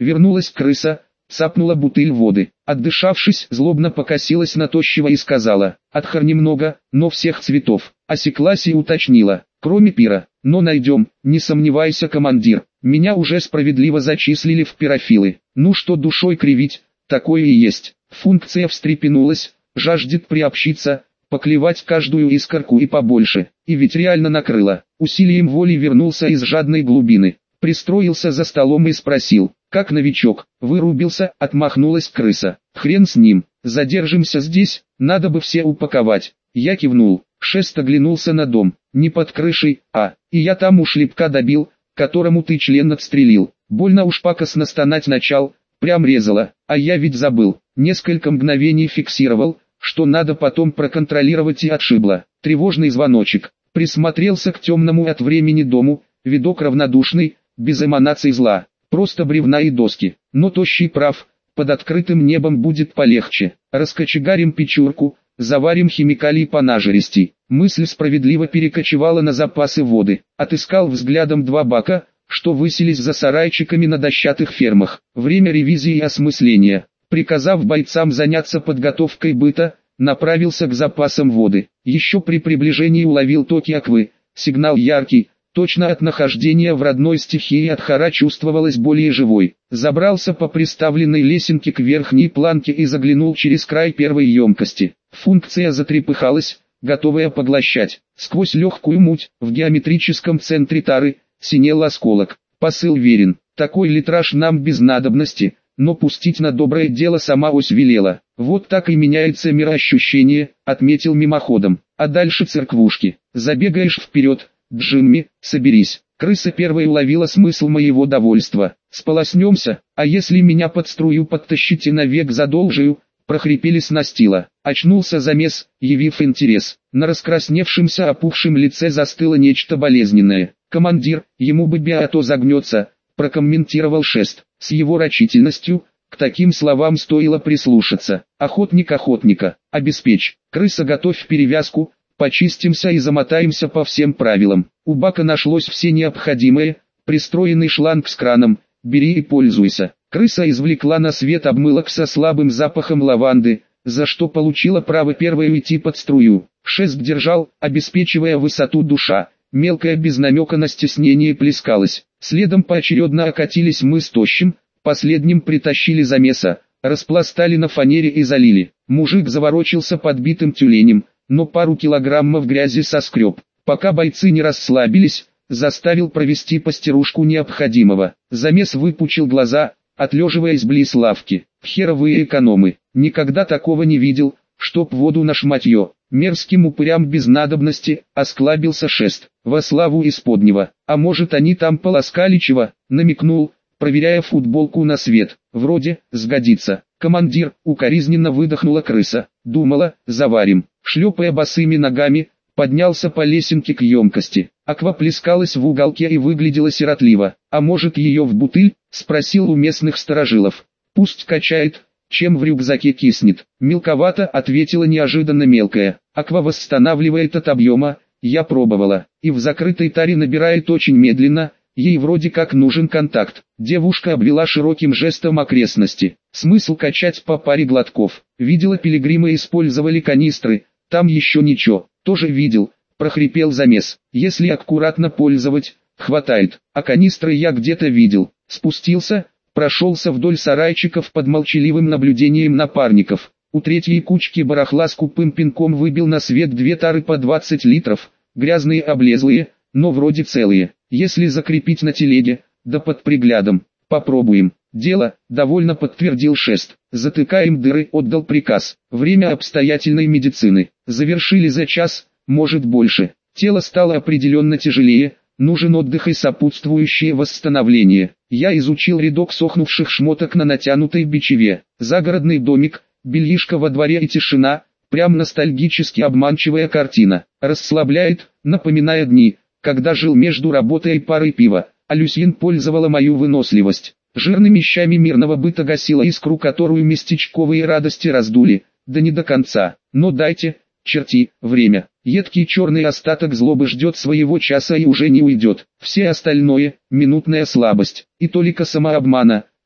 Вернулась крыса, цапнула бутыль воды. Отдышавшись, злобно покосилась на тощего и сказала: «Отхар немного, но всех цветов». Осеклась и уточнила: «Кроме пира, но найдем, не сомневайся, командир. Меня уже справедливо зачислили в пирофилы. Ну что душой кривить, такое и есть». Функция встрепенулась, жаждет приобщиться, поклевать каждую искорку и побольше. И ведь реально накрыло. Усилием воли вернулся из жадной глубины. Пристроился за столом и спросил: «Как новичок?» «Вырубился», — отмахнулась крыса. «Хрен с ним, задержимся здесь, надо бы все упаковать». Я кивнул. Шест оглянулся на дом. «Не под крышей, а...» «И я там у шлепка добил, которому ты член отстрелил. Больно уж пакостно стонать начал, прям резало. А я ведь забыл, несколько мгновений фиксировал, что надо потом проконтролировать, и отшибло». Тревожный звоночек. Присмотрелся к темному от времени дому, видок равнодушный, без эманаций зла, просто бревна и доски. Но тощий прав, под открытым небом будет полегче. Раскочегарим печурку, заварим химикалий понажеристей. Мысль справедливо перекочевала на запасы воды. Отыскал взглядом два бака, что высились за сарайчиками на дощатых фермах. Время ревизии и осмысления. Приказав бойцам заняться подготовкой быта, направился к запасам воды. Еще при приближении уловил токи аквы. Сигнал яркий, точно от нахождения в родной стихии Адхара чувствовалась более живой. Забрался по приставленной лесенке к верхней планке и заглянул через край первой емкости. Функция затрепыхалась, готовая поглощать. Сквозь легкую муть, в геометрическом центре тары, синел осколок. Посыл верен. Такой литраж нам без надобности, но пустить на доброе дело сама ось велела. Вот так и меняется мироощущение, отметил мимоходом. А дальше церквушки. Забегаешь вперед, Джимми, соберись. Крыса первой уловила смысл моего довольства. Сполоснемся, а если меня под струю подтащите навек задолжию, прохрипели с настила. Очнулся замес, явив интерес. На раскрасневшемся опухшем лице застыло нечто болезненное. «Командир, ему бы а то загнется», прокомментировал Шест. С его рачительностью, к таким словам стоило прислушаться. «Охотник охотника, обеспечь. Крыса, готовь перевязку, почистимся и замотаемся по всем правилам». У бака нашлось все необходимое, пристроенный шланг с краном, бери и пользуйся. Крыса извлекла на свет обмылок со слабым запахом лаванды, за что получила право первой уйти под струю. Шест держал, обеспечивая высоту душа. Мелкая без намека на стеснение плескалась. Следом поочередно окатились мы с тощим, последним притащили замеса, распластали на фанере и залили. Мужик заворочился подбитым тюленем, но пару килограммов грязи соскреб. Пока бойцы не расслабились, заставил провести постирушку необходимого. Замес выпучил глаза, отлеживаясь близ лавки. Херовые экономы, никогда такого не видел, чтоб воду на шматье. Мерзким упырям без надобности, осклабился Шест. Во славу исподнего. А может, они там полоскали чего? Намекнул, проверяя футболку на свет. Вроде, сгодится. Командир, укоризненно выдохнула крыса. Думала, заварим. Шлепая босыми ногами, поднялся по лесенке к емкости. Аква плескалась в уголке и выглядела сиротливо. А может, ее в бутыль? Спросил у местных старожилов. Пусть качает, чем в рюкзаке киснет. Мелковато, ответила неожиданно мелкая. Аква восстанавливает от объема, я пробовала. И в закрытой таре набирает очень медленно, ей вроде как нужен контакт. Девушка обвела широким жестом окрестности. Смысл качать по паре глотков. Видела, пилигримы использовали канистры, там еще ничего. Тоже видел, прохрипел замес. Если аккуратно пользовать, хватает. А канистры я где-то видел. Спустился, прошелся вдоль сарайчиков под молчаливым наблюдением напарников. У третьей кучки барахла с купым пинком выбил на свет две тары по 20 литров, грязные облезлые, но вроде целые. Если закрепить на телеге, да под приглядом, попробуем. Дело, довольно подтвердил Шест. Затыкаем дыры, отдал приказ. Время обстоятельной медицины. Завершили за час, может больше. Тело стало определенно тяжелее, нужен отдых и сопутствующее восстановление. Я изучил рядок сохнувших шмоток на натянутой бичеве. Загородный домик, бельишко во дворе и тишина, прям ностальгически обманчивая картина. Расслабляет, напоминая дни, когда жил между работой и парой пива, а Люсьен пользовала мою выносливость. Жирными щами мирного быта гасила искру, которую местечковые радости раздули, да не до конца. Но дайте, черти, время. Едкий черный остаток злобы ждет своего часа и уже не уйдет. Все остальное – минутная слабость. И толика самообмана,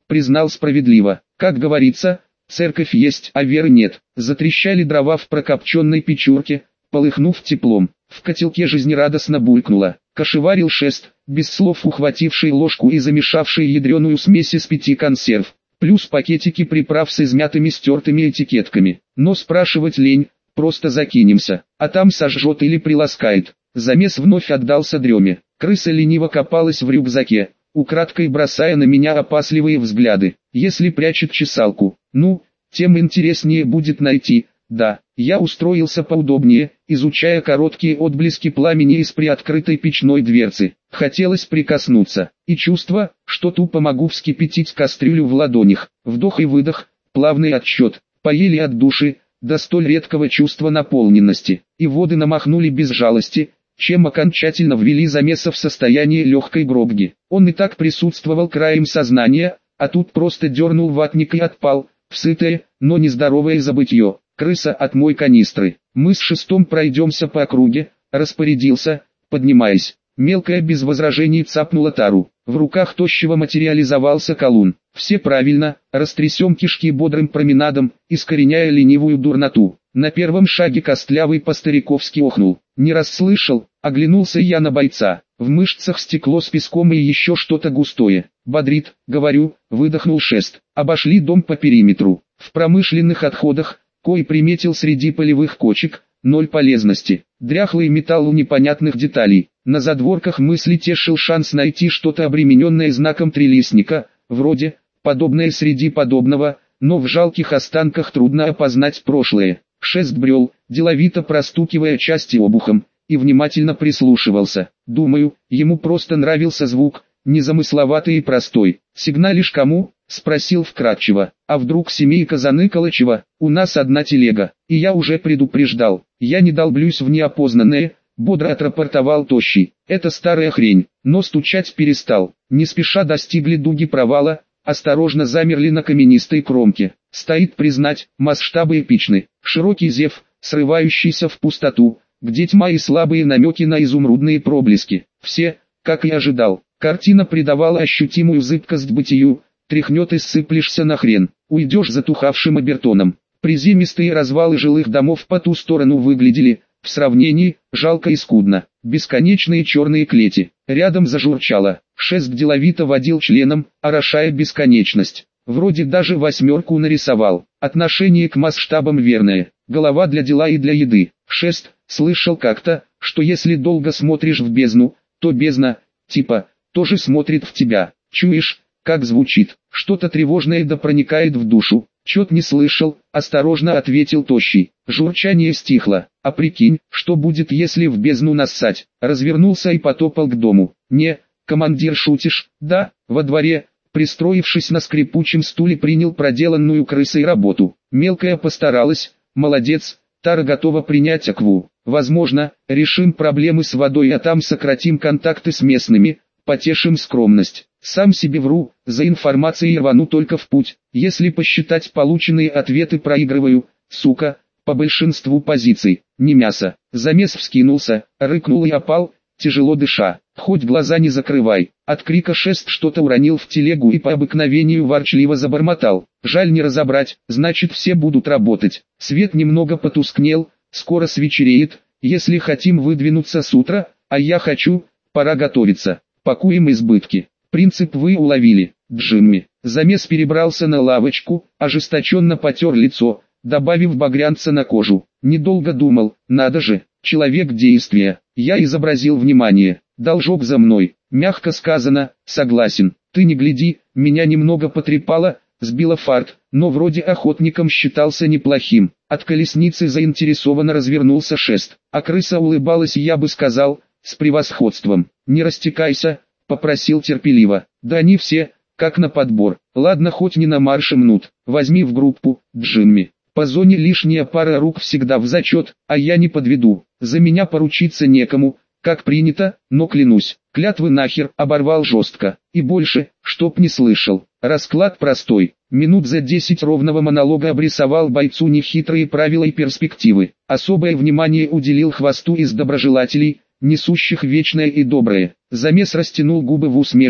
признал справедливо. Как говорится, церковь есть, а веры нет. Затрещали дрова в прокопченной печурке, полыхнув теплом. В котелке жизнерадостно булькнуло. Кашеварил шест, без слов ухвативший ложку и замешавший ядреную смесь из 5 консерв. Плюс пакетики приправ с измятыми стертыми этикетками. Но спрашивать лень, просто закинемся, а там сожжет или приласкает. Замес вновь отдался дреме. Крыса лениво копалась в рюкзаке, украдкой бросая на меня опасливые взгляды. Если прячет чесалку, ну, тем интереснее будет найти. Да, я устроился поудобнее, изучая короткие отблески пламени из приоткрытой печной дверцы. Хотелось прикоснуться, и чувство, что тупо могу вскипятить кастрюлю в ладонях. Вдох и выдох, плавный отсчет, поели от души, до столь редкого чувства наполненности, и воды намахнули без жалости, чем окончательно ввели замеса в состояние легкой гробги. Он и так присутствовал краем сознания, а тут просто дернул ватник и отпал, в сытое, но нездоровое забытье. Крыса от мой канистры. Мы с шестом пройдемся по округе, распорядился, поднимаясь. Мелкая без возражений цапнула тару. В руках тощего материализовался колун. Все правильно, растрясем кишки бодрым променадом, искореняя ленивую дурноту. На первом шаге костлявый по-стариковски охнул. Не расслышал, оглянулся я на бойца. В мышцах стекло с песком и еще что-то густое. Бодрит, говорю, выдохнул шест. Обошли дом по периметру. В промышленных отходах, кой приметил среди полевых кочек, ноль полезности. Дряхлый металл у непонятных деталей. На задворках мысли тешил шанс найти что-то обремененное знаком трилистника, вроде, подобное среди подобного, но в жалких останках трудно опознать прошлое. Шест брел, деловито простукивая части обухом, и внимательно прислушивался. Думаю, ему просто нравился звук, незамысловатый и простой. «Сигналишь кому?» — спросил вкратчиво. «А вдруг семейка Заныколычева? У нас одна телега, и я уже предупреждал. Я не долблюсь в неопознанное», — бодро отрапортовал Тощий. «Это старая хрень», но стучать перестал. Не спеша достигли дуги провала, осторожно замерли на каменистой кромке. Стоит признать, масштабы эпичны. Широкий зев, срывающийся в пустоту, где тьма и слабые намеки на изумрудные проблески. Все, как и ожидал. Картина придавала ощутимую зыбкость бытию, тряхнет и сыплешься на хрен, уйдешь затухавшим обертоном. Приземистые развалы жилых домов по ту сторону выглядели, в сравнении, жалко и скудно. Бесконечные черные клети. Рядом зажурчало. Шест деловито водил членом, орошая бесконечность. Вроде даже 8 нарисовал. Отношение к масштабам верное. Голова для дела и для еды. Шест, слышал как-то, что если долго смотришь в бездну, то бездна, типа, тоже смотрит в тебя. Чуешь, как звучит? Что-то тревожное да проникает в душу. Чет не слышал, осторожно ответил Тощий. Журчание стихло. А прикинь, что будет, если в бездну нассать? Развернулся и потопал к дому. Не, командир, шутишь? Да, во дворе, пристроившись на скрипучем стуле, принял проделанную крысой работу. Мелкая постаралась, молодец, Тара готова принять акву. Возможно, решим проблемы с водой, а там сократим контакты с местными, потешим скромность. Сам себе вру, за информацией рвану только в путь. Если посчитать полученные ответы, проигрываю, сука, по большинству позиций. Не мясо. Замес вскинулся, рыкнул и опал, тяжело дыша. Хоть глаза не закрывай. От крика шест что-то уронил в телегу и по обыкновению ворчливо забормотал. Жаль не разобрать, значит все будут работать. Свет немного потускнел, скоро свечереет. Если хотим выдвинуться с утра, а я хочу, пора готовиться. Пакуем избытки. Принцип вы уловили, Джимми. Замес перебрался на лавочку, ожесточенно потер лицо, добавив багрянца на кожу. Недолго думал, надо же, человек действия. Я изобразил внимание. Должок за мной. Мягко сказано, согласен. Ты не гляди, меня немного потрепало, сбило фарт, но вроде охотником считался неплохим. От колесницы заинтересованно развернулся шест, а крыса улыбалась, я бы сказал, с превосходством. Не растекайся, попросил терпеливо. Да они все, как на подбор. Ладно, хоть не на марше мнут. Возьми в группу, Джимми. По зоне лишняя пара рук всегда в зачет, а я не подведу. За меня поручиться некому, как принято, но клянусь. Клятвы нахер, оборвал жестко. И больше, чтоб не слышал. Расклад простой. Минут за 10 ровного монолога обрисовал бойцу нехитрые правила и перспективы. Особое внимание уделил хвосту из доброжелателей, несущих вечное и доброе. Замес растянул губы в усмешке,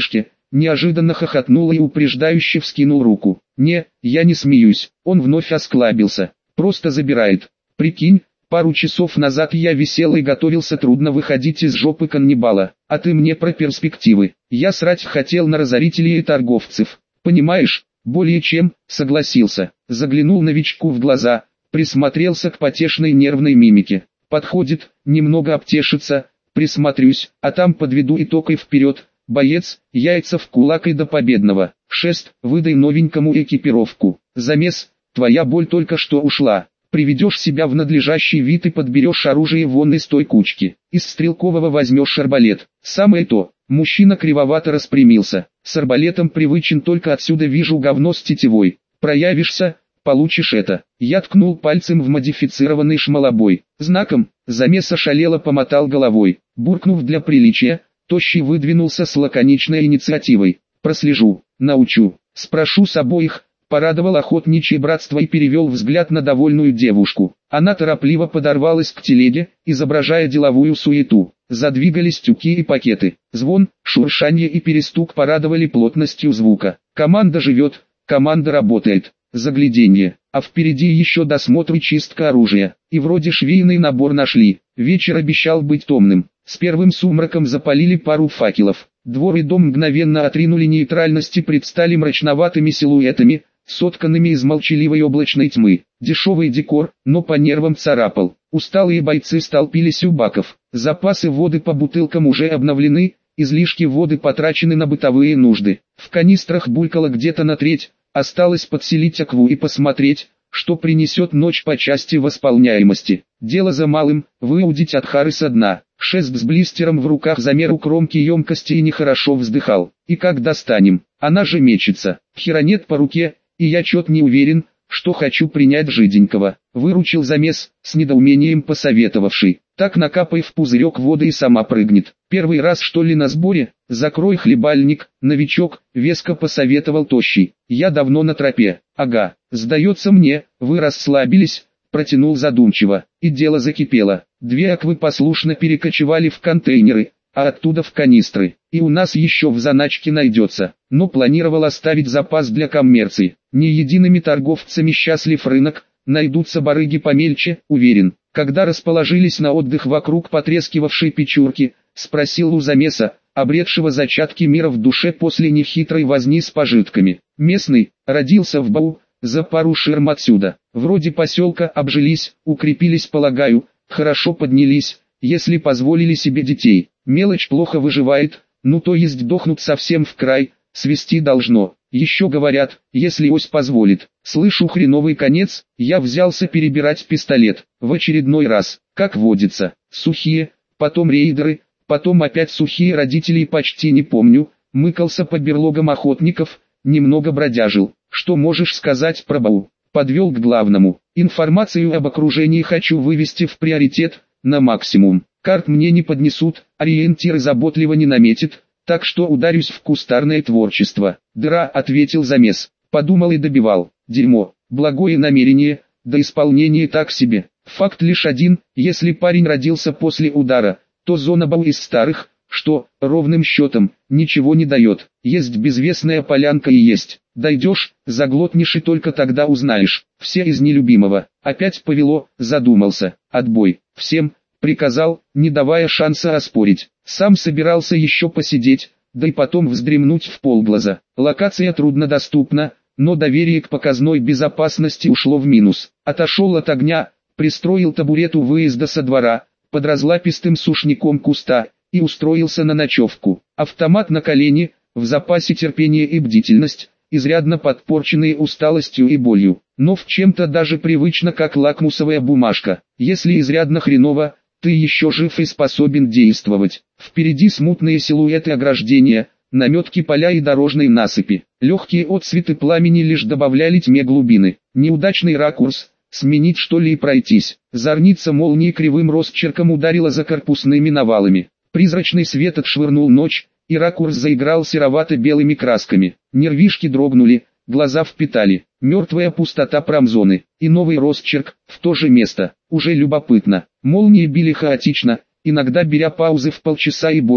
неожиданно хохотнул и упреждающе вскинул руку. «Не, я не смеюсь», он вновь осклабился. «Просто забирает. Прикинь, пару часов назад я висел и готовился трудно выходить из жопы каннибала, а ты мне про перспективы. Я срать хотел на разорителей и торговцев. Понимаешь?» «Более чем», согласился. Заглянул новичку в глаза, присмотрелся к потешной нервной мимике. «Подходит, немного обтешится, присмотрюсь, а там подведу итог и вперед. Боец, яйца в кулак и до победного. Шест, выдай новенькому экипировку. Замес, твоя боль только что ушла. Приведешь себя в надлежащий вид и подберешь оружие вон из той кучки. Из стрелкового возьмешь арбалет. Самое то». Мужчина кривовато распрямился. «С арбалетом привычен, только отсюда вижу говно с тетивой. Проявишься, получишь это». Я ткнул пальцем в модифицированный шмалобой. Знаком, замес ошалело помотал головой. Буркнув для приличия, Тощий выдвинулся с лаконичной инициативой. «Прослежу, научу, спрошу с обоих», порадовал охотничье братство и перевел взгляд на довольную девушку. Она торопливо подорвалась к телеге, изображая деловую суету. Задвигались тюки и пакеты. Звон, шуршание и перестук порадовали плотностью звука. Команда живет, команда работает. Загляденье, а впереди еще досмотр и чистка оружия. И вроде швейный набор нашли. Вечер обещал быть томным. С первым сумраком запалили пару факелов. Двор и дом мгновенно отринули нейтральность и предстали мрачноватыми силуэтами, сотканными из молчаливой облачной тьмы. Дешевый декор, но по нервам царапал. Усталые бойцы столпились у баков. Запасы воды по бутылкам уже обновлены, излишки воды потрачены на бытовые нужды. В канистрах булькало где-то на треть, осталось подселить акву и посмотреть, что принесет ночь по части восполняемости. Дело за малым, выудить от хары со дна. Шест с блистером в руках замер у кромки емкости и нехорошо вздыхал. «И как достанем? Она же мечется. Херонет по руке, и я чет не уверен, что хочу принять жиденького», выручил замес, с недоумением посоветовавший. «Так накапай в пузырек воды и сама прыгнет. Первый раз что ли на сборе? Закрой хлебальник, новичок», веско посоветовал Тощий. «Я давно на тропе». «Ага, сдается мне, вы расслабились», протянул задумчиво, и дело закипело. 2 аквы послушно перекочевали в контейнеры, а оттуда в канистры. И у нас еще в заначке найдется, но планировал оставить запас для коммерции. Не едиными торговцами счастлив рынок, найдутся барыги помельче, уверен. Когда расположились на отдых вокруг потрескивавшей печурки, спросил у замеса, обретшего зачатки мира в душе после нехитрой возни с пожитками. «Местный, родился в Бау, за пару ширм отсюда. Вроде поселка обжились, укрепились, полагаю, хорошо поднялись, если позволили себе детей. Мелочь плохо выживает, ну то есть дохнут совсем в край, свести должно. Еще говорят, если ось позволит». Слышу хреновый конец, я взялся перебирать пистолет. В очередной раз, как водится, сухие, потом рейдеры, потом опять сухие, родителей почти не помню, мыкался по берлогам охотников, немного бродяжил. «Что можешь сказать про Бау?» Подвел к главному. «Информацию об окружении хочу вывести в приоритет, на максимум. Карт мне не поднесут, ориентиры заботливо не наметит, так что ударюсь в кустарное творчество». «Дыра», ответил замес. Подумал и добивал. «Дерьмо, благое намерение, до исполнения так себе. Факт лишь один, если парень родился после удара, то зона Бау из старых, что, ровным счетом, ничего не дает. Есть безвестная полянка и есть. Дойдешь, заглотнешь и только тогда узнаешь. Все из нелюбимого». Опять повело, задумался. «Отбой. Всем», приказал, не давая шанса оспорить. Сам собирался еще посидеть, да и потом вздремнуть вполглаза. Локация труднодоступна, но доверие к показной безопасности ушло в минус. Отошел от огня, пристроил табурет у выезда со двора, под разлапистым сушняком куста, и устроился на ночевку. Автомат на колени, в запасе терпение и бдительность, изрядно подпорченные усталостью и болью, но в чем-то даже привычно, как лакмусовая бумажка. Если изрядно хреново, ты еще жив и способен действовать. Впереди смутные силуэты ограждения, наметки поля и дорожной насыпи. Легкие отсветы пламени лишь добавляли тьме глубины. Неудачный ракурс, сменить что ли и пройтись. Зорница молнии кривым росчерком ударила за корпусными навалами. Призрачный свет отшвырнул ночь, и ракурс заиграл серовато-белыми красками. Нервишки дрогнули, глаза впитали. Мертвая пустота промзоны, и новый росчерк, в то же место. Уже любопытно. Молнии били хаотично, иногда беря паузы в полчаса и более,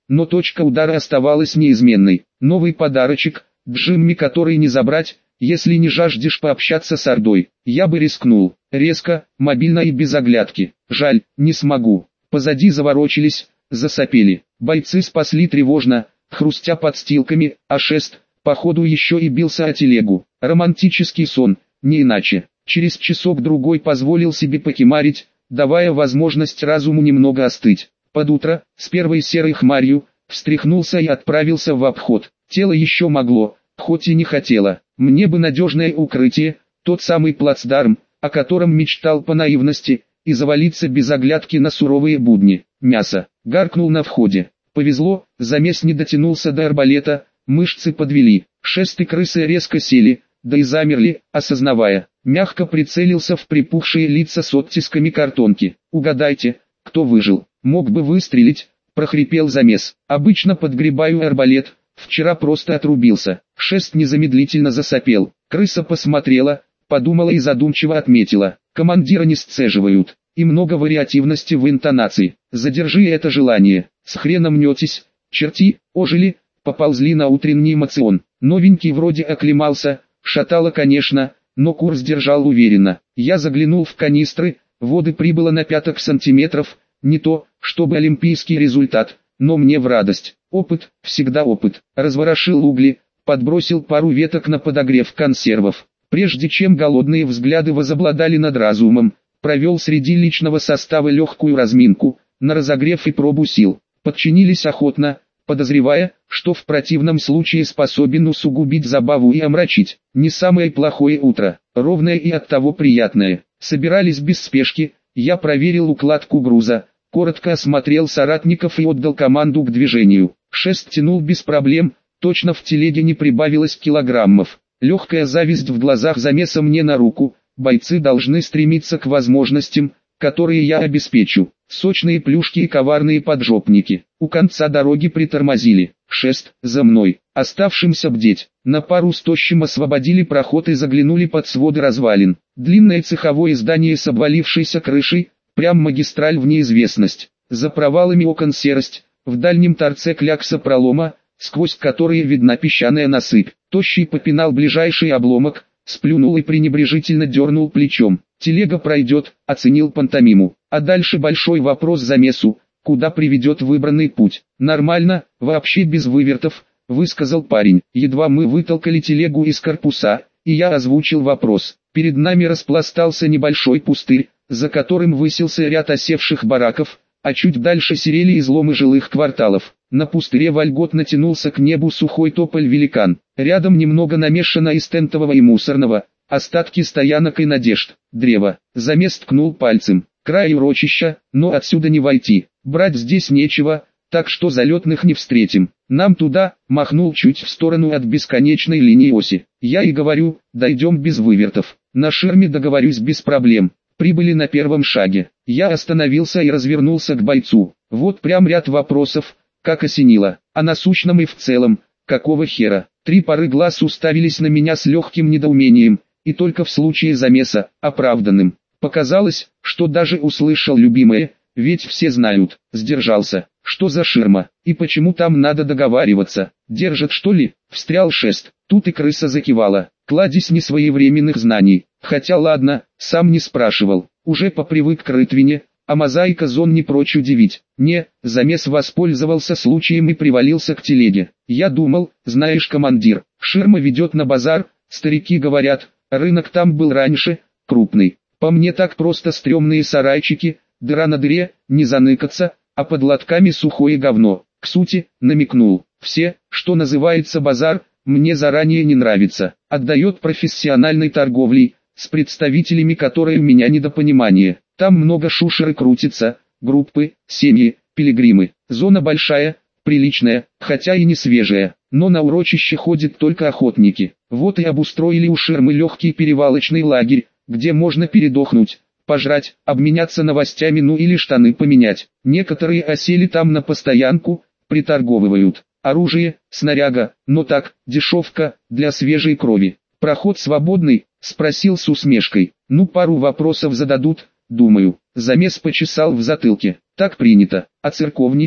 но точка удара оставалась неизменной. Новый подарочек, Джимми, который не забрать, если не жаждешь пообщаться с Ордой. Я бы рискнул. Резко, мобильно и без оглядки. Жаль, не смогу. Позади заворочились, засопели. Бойцы спасли тревожно, хрустя подстилками, а шест, походу, еще и бился о телегу. Романтический сон, не иначе. Через часок-другой позволил себе покемарить, давая возможность разуму немного остыть. Под утро, с первой серой хмарью, встряхнулся и отправился в обход. Тело еще могло, хоть и не хотело. Мне бы надежное укрытие, тот самый плацдарм, о котором мечтал по наивности, и завалиться без оглядки на суровые будни. Мясо. Гаркнул на входе. Повезло, замес не дотянулся до арбалета, мышцы подвели. Шест и крысы резко сели, да и замерли, осознавая. Мягко прицелился в припухшие лица с оттисками картонки. «Угадайте, кто выжил?» «Мог бы выстрелить», — прохрипел замес. «Обычно подгребаю арбалет, вчера просто отрубился». Шест незамедлительно засопел. Крыса посмотрела, подумала и задумчиво отметила. «Командира не сцеживают, и много вариативности в интонации. Задержи это желание. С хреном мнетесь, черти, ожили, поползли на утренний эмоцион. Новенький вроде оклемался, шатало, конечно, но курс держал уверенно. Я заглянул в канистры, воды прибыло на 5 сантиметров, не то, чтобы олимпийский результат, но мне в радость. Опыт, всегда опыт. Разворошил угли, подбросил пару веток на подогрев консервов. Прежде чем голодные взгляды возобладали над разумом, провел среди личного состава легкую разминку, на разогрев и пробу сил. Подчинились охотно, подозревая, что в противном случае способен усугубить забаву и омрачить. Не самое плохое утро, ровное и оттого приятное. Собирались без спешки, я проверил укладку груза, коротко осмотрел соратников и отдал команду к движению. Шест тянул без проблем, точно в телеге не прибавилось килограммов. Легкая зависть в глазах замеса мне на руку, бойцы должны стремиться к возможностям, которые я обеспечу. Сочные плюшки и коварные поджопники. У конца дороги притормозили. Шест, за мной. Оставшимся бдеть. На пару с тощим освободили проход и заглянули под своды развалин. Длинное цеховое здание с обвалившейся крышей, прям магистраль в неизвестность. За провалами окон серость, в дальнем торце клякса пролома, сквозь которые видна песчаная насыпь. Тощий попинал ближайший обломок, сплюнул и пренебрежительно дернул плечом. Телега пройдет, оценил пантомиму. А дальше большой вопрос замесу, куда приведет выбранный путь. Нормально, вообще без вывертов, высказал парень. Едва мы вытолкали телегу из корпуса, и я озвучил вопрос. Перед нами распластался небольшой пустырь, за которым высился ряд осевших бараков, а чуть дальше серели изломы жилых кварталов. На пустыре вольготно тянулся к небу сухой тополь-великан. Рядом немного намешано из тентового и мусорного, остатки стоянок и надежд. Древо. Замес ткнул пальцем. Край урочища, но отсюда не войти. Брать здесь нечего, так что залетных не встретим. Нам туда, махнул чуть в сторону от бесконечной линии оси. Я и говорю, дойдем без вывертов. На ширме договорюсь без проблем. Прибыли на первом шаге. Я остановился и развернулся к бойцу. Вот прям ряд вопросов, как осенило. О насущном и в целом, какого хера. 3 пары глаз уставились на меня с легким недоумением, и только в случае замеса, оправданным. Показалось, что даже услышал любимое, ведь все знают. Сдержался. Что за ширма, и почему там надо договариваться? Держат, что ли? Встрял Шест. Тут и крыса закивала. Кладезь несвоевременных знаний. Хотя ладно, сам не спрашивал. Уже попривык к рытвине, а мозаика зон не прочь удивить. Не, замес воспользовался случаем и привалился к телеге. Я думал, знаешь, командир, ширма ведет на базар, старики говорят, рынок там был раньше, крупный. По мне так просто стрёмные сарайчики, дыра на дыре, не заныкаться, а под лотками сухое говно. К сути, намекнул. Все, что называется базар, мне заранее не нравится. Отдает профессиональной торговлей, с представителями которой у меня недопонимание. Там много шушеры крутится, группы, семьи, пилигримы. Зона большая, приличная, хотя и не свежая. Но на урочище ходят только охотники. Вот и обустроили у ширмы легкий перевалочный лагерь, где можно передохнуть, пожрать, обменяться новостями, ну или штаны поменять. Некоторые осели там на постоянку, приторговывают. Оружие, снаряга, но так, дешевка, для свежей крови. Проход свободный, спросил с усмешкой. Ну пару вопросов зададут, думаю. Замес почесал в затылке. Так принято. А церковники?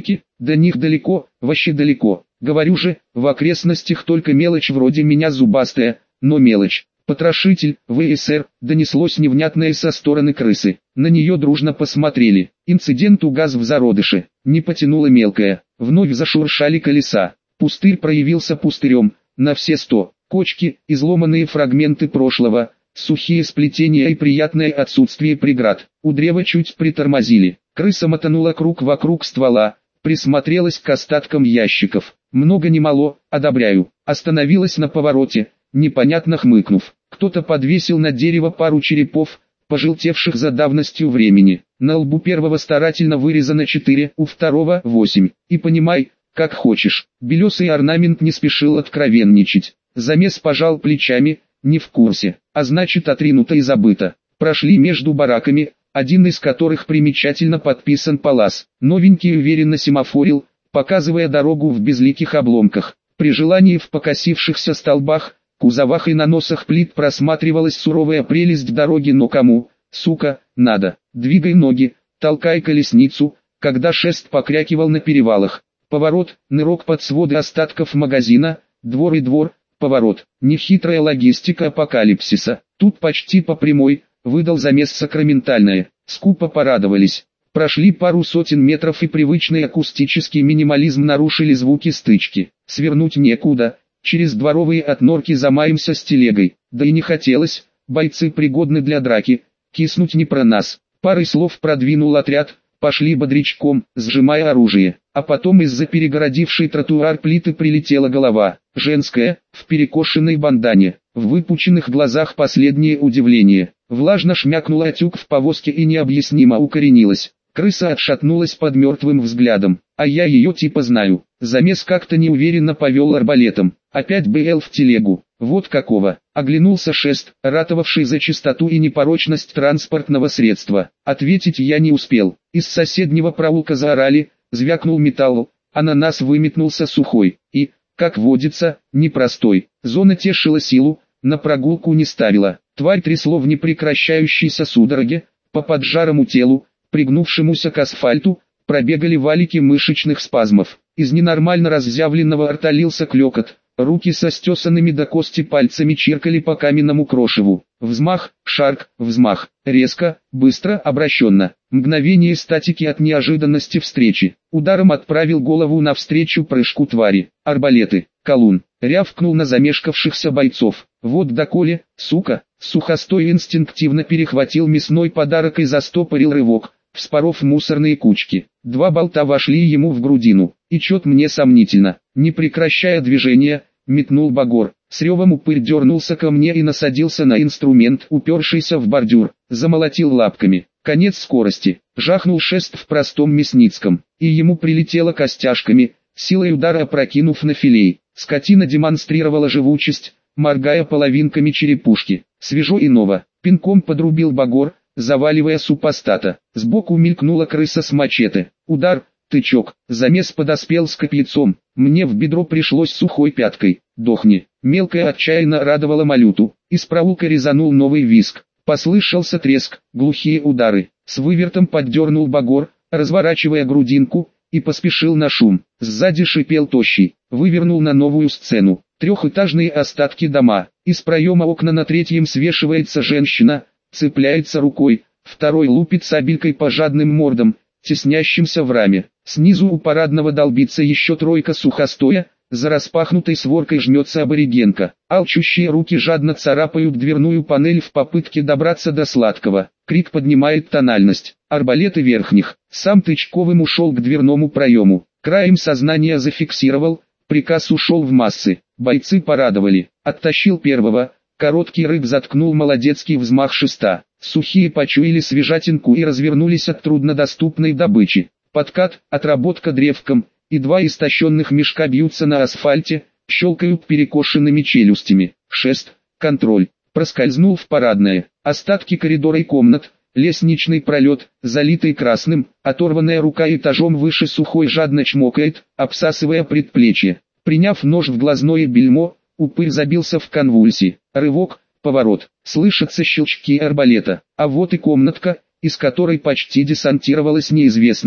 До них далеко, вообще далеко. Говорю же, в окрестностях только мелочь вроде меня зубастая, но мелочь. «Потрошитель, ВСР», донеслось невнятное со стороны крысы. На нее дружно посмотрели. Инцидент угас в зародыше. Не потянуло мелкое. Вновь зашуршали колеса. Пустырь проявился пустырем. На все 100. Кочки, изломанные фрагменты прошлого, сухие сплетения и приятное отсутствие преград. У древа чуть притормозили. Крыса мотанула круг вокруг ствола. Присмотрелась к остаткам ящиков. Много не мало, одобряю. Остановилась на повороте, непонятно хмыкнув. Кто-то подвесил на дерево пару черепов, пожелтевших за давностью времени. На лбу первого старательно вырезано 4, у второго 8. И понимай, как хочешь. Белесый орнамент не спешил откровенничать. Замес пожал плечами, не в курсе, а значит отринуто и забыто. Прошли между бараками, один из которых примечательно подписан Палас. Новенький уверенно семафорил, показывая дорогу в безликих обломках. При желании в покосившихся столбах, кузовах и на носах плит просматривалась суровая прелесть дороги, но кому, сука, надо. Двигай ноги, толкай колесницу, когда шест покрякивал на перевалах. Поворот, нырок под своды остатков магазина, двор и двор, поворот. Нехитрая логистика апокалипсиса. Тут почти по прямой, выдал замес сакраментальное. Скупо порадовались. Прошли пару сотен метров и привычный акустический минимализм нарушили звуки стычки. Свернуть некуда, через дворовые отнорки замаемся с телегой. Да и не хотелось, бойцы пригодны для драки, киснуть не про нас. Парой слов продвинул отряд, пошли бодрячком, сжимая оружие. А потом из-за перегородившей тротуар плиты прилетела голова, женская, в перекошенной бандане. В выпученных глазах последнее удивление. Влажно шмякнула тюк в повозке и необъяснимо укоренилась. Крыса отшатнулась под мертвым взглядом. А я ее типа знаю. Замес как-то неуверенно повел арбалетом. Опять БЛ в телегу. Вот какого. Оглянулся шест, ратовавший за чистоту и непорочность транспортного средства. Ответить я не успел. Из соседнего проулка заорали, звякнул металл, а на нас выметнулся сухой. И, как водится, непростой. Зона тешила силу, на прогулку не ставила. Тварь трясло в непрекращающейся судороге, по поджарому телу, пригнувшемуся к асфальту, пробегали валики мышечных спазмов. Из ненормально разъявленного рта лился клёкот, руки со стесанными до кости пальцами чиркали по каменному крошеву. Взмах, шарк, взмах, резко, быстро, обращенно. Мгновение статики от неожиданности встречи. Ударом отправил голову навстречу прыжку твари. Арбалеты, колун, рявкнул на замешкавшихся бойцов. Вот доколе, сука. Сухостой инстинктивно перехватил мясной подарок и застопорил рывок, вспоров мусорные кучки. 2 болта вошли ему в грудину, и чет мне сомнительно. Не прекращая движения, метнул багор. С ревом упырь дернулся ко мне и насадился на инструмент, упершийся в бордюр. Замолотил лапками. Конец скорости. Жахнул шест в простом мясницком, и ему прилетело костяшками, силой удара опрокинув на филей. Скотина демонстрировала живучесть, моргая половинками черепушки. Свежо и ново. Пинком подрубил багор, заваливая супостата. Сбоку мелькнула крыса с мачете. Удар, тычок. Замес подоспел с копьяцом. Мне в бедро пришлось сухой пяткой. Дохни. Мелкая отчаянно радовала малюту. Из проулка резанул новый визг. Послышался треск, глухие удары. С вывертом поддернул багор, разворачивая грудинку, и поспешил на шум. Сзади шипел тощий. Вывернул на новую сцену. Трехэтажные остатки дома. Из проема окна на третьем свешивается женщина, цепляется рукой, второй лупит сабелькой по жадным мордам, теснящимся в раме. Снизу у парадного долбится еще тройка сухостоя, за распахнутой створкой жмется аборигенка. Алчущие руки жадно царапают дверную панель в попытке добраться до сладкого. Крик поднимает тональность. Арбалеты верхних. Сам Тычковым ушел к дверному проему. Краем сознания зафиксировал, приказ ушел в массы. Бойцы порадовали. Оттащил первого. Короткий рык заткнул молодецкий взмах шеста. Сухие почуяли свежатинку и развернулись от труднодоступной добычи. Подкат, отработка древком, и 2 истощенных мешка бьются на асфальте, щелкают перекошенными челюстями. Шест, контроль. Проскользнул в парадное. Остатки коридора и комнат, лестничный пролет, залитый красным, оторванная рука этажом выше сухой жадно чмокает, обсасывая предплечье. Приняв нож в глазное бельмо, упырь забился в конвульсии. Рывок, поворот. Слышатся щелчки арбалета. А вот и комнатка, из которой почти десантировалась неизвестная.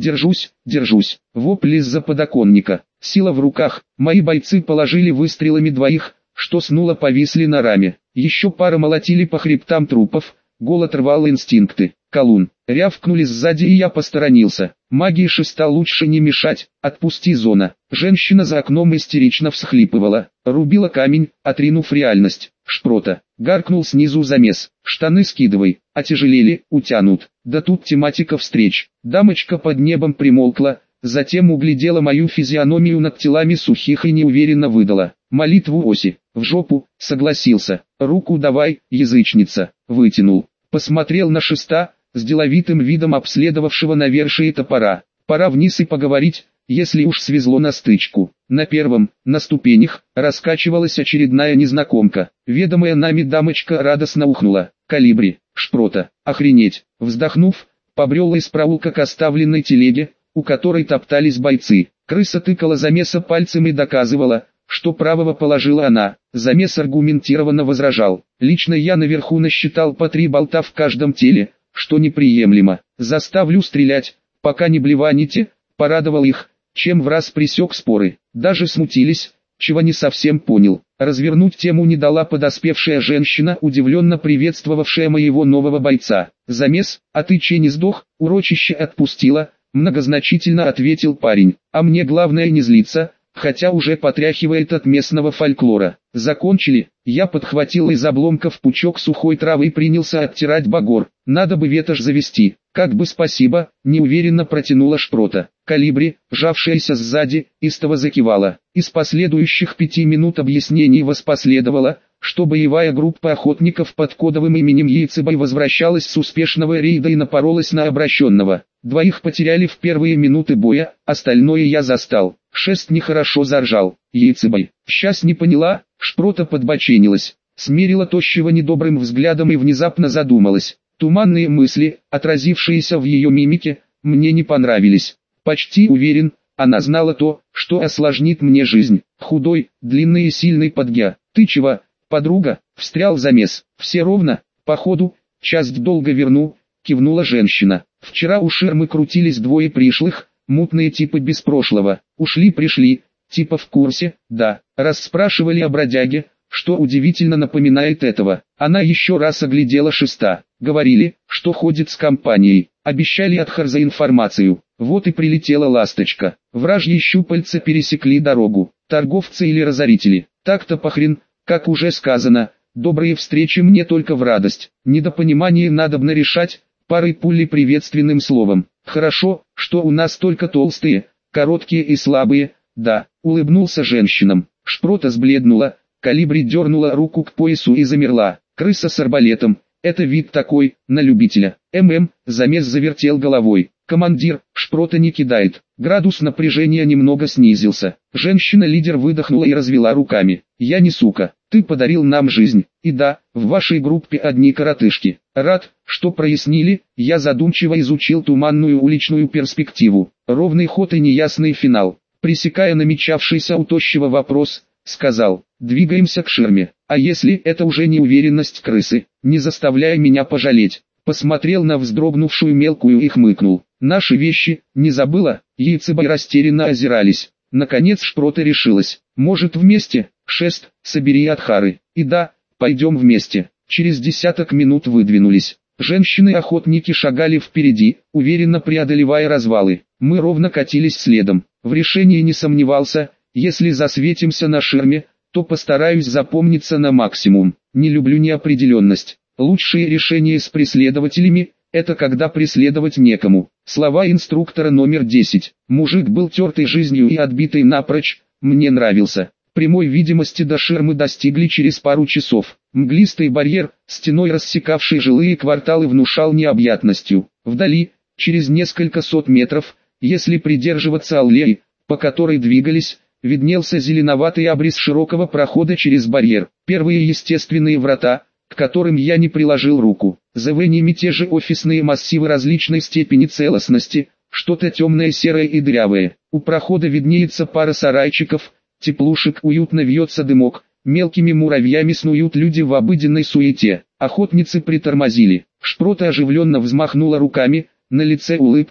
Держусь, держусь. Вопль из-за подоконника. Сила в руках. Мои бойцы положили выстрелами двоих, что снуло повисли на раме. Еще пара молотили по хребтам трупов. Голод рвал инстинкты. Колун. Рявкнули сзади, и я посторонился. Магии шеста лучше не мешать. Отпусти, зона. Женщина за окном истерично всхлипывала. Рубила камень, отринув реальность. Шпрота. Гаркнул снизу замес. Штаны скидывай. Отяжелели, утянут. Да тут тематика встреч. Дамочка под небом примолкла. Затем углядела мою физиономию над телами сухих и неуверенно выдала. Молитву оси. В жопу, согласился. Руку давай, язычница. Вытянул. Посмотрел на шеста, с деловитым видом обследовавшего навершие топора. Пора вниз и поговорить, если уж свезло на стычку. На первом, на ступенях, раскачивалась очередная незнакомка. Ведомая нами дамочка радостно ухнула. Калибри, шпрота, охренеть. Вздохнув, побрела из проулка к оставленной телеге, у которой топтались бойцы. Крыса тыкала замеса пальцем и доказывала, что правого положила она. Замес аргументированно возражал. Лично я наверху насчитал по 3 болта в каждом теле, что неприемлемо. Заставлю стрелять, пока не блеваните, порадовал их, чем враз пресек споры. Даже смутились, чего не совсем понял. Развернуть тему не дала подоспевшая женщина, удивленно приветствовавшая моего нового бойца. Замес, а ты че не сдох? Урочище отпустила, многозначительно ответил парень. А мне главное не злиться, хотя уже потряхивает от местного фольклора. Закончили, я подхватил из обломков пучок сухой травы и принялся оттирать багор. Надо бы ветошь завести. Как бы спасибо, неуверенно протянула шпрота. Калибри, жавшаяся сзади, истово закивала. Из последующих 5 минут объяснений воспоследовало, что боевая группа охотников под кодовым именем Яйцебой возвращалась с успешного рейда и напоролась на обращенного. 2 потеряли в первые минуты боя, остальное я застал. Шест нехорошо заржал. Яйцебой. Сейчас не поняла, шпрота подбоченилась. Смерила тощего недобрым взглядом и внезапно задумалась. Туманные мысли, отразившиеся в ее мимике, мне не понравились. Почти уверен, она знала то, что осложнит мне жизнь. Худой, длинный и сильный подгя. Ты чего, подруга? Встрял замес. Все ровно, походу, часть долго верну, кивнула женщина. Вчера у ширмы крутились 2 пришлых, мутные типы без прошлого. Ушли-пришли, типа в курсе, да. Расспрашивали о бродяге, что удивительно напоминает этого. Она еще раз оглядела шеста. Говорили, что ходит с компанией. Обещали от Харза информацию. Вот и прилетела ласточка. Вражьи щупальца пересекли дорогу. Торговцы или разорители. Так-то похрен, как уже сказано. Добрые встречи мне только в радость. Недопонимание надобно решать парой пулей приветственным словом. Хорошо, что у нас только толстые, короткие и слабые. Да, улыбнулся женщинам. Шпрота сбледнула. Калибри дернула руку к поясу и замерла. Крыса с арбалетом. Это вид такой, на любителя. Замес завертел головой. Командир, шпрота не кидает. Градус напряжения немного снизился. Женщина-лидер выдохнула и развела руками. Я не сука, ты подарил нам жизнь. И да, в вашей группе одни коротышки. Рад, что прояснили, я задумчиво изучил туманную уличную перспективу. Ровный ход и неясный финал. Пресекая намечавшийся у тощего вопрос, сказал, двигаемся к ширме. А если это уже неуверенность крысы, не заставляй меня пожалеть. Посмотрел на вздрогнувшую мелкую и хмыкнул. Наши вещи, не забыла? Яйцебой растерянно озирались. Наконец шпрота решилась. Может вместе? Шест, собери отхары. И да, пойдем вместе. Через 10 минут выдвинулись. Женщины-охотники шагали впереди, уверенно преодолевая развалы. Мы ровно катились следом. В решении не сомневался, если засветимся на ширме, то постараюсь запомниться на максимум. Не люблю неопределенность. Лучшие решения с преследователями – это когда преследовать некому. Слова инструктора номер 10. Мужик был тертый жизнью и отбитый напрочь, мне нравился. Прямой видимости до ширмы достигли через пару часов. Мглистый барьер, стеной рассекавший жилые кварталы, внушал необъятностью. Вдали, через несколько сот метров, если придерживаться аллеи, по которой двигались, виднелся зеленоватый обрис широкого прохода через барьер. Первые естественные врата, к которым я не приложил руку. За ними те же офисные массивы различной степени целостности, что-то темное, серое и дырявое. У прохода виднеется пара сарайчиков, теплушек, уютно вьется дымок, мелкими муравьями снуют люди в обыденной суете. Охотницы притормозили. Шпрота оживленно взмахнула руками, на лице улыбка,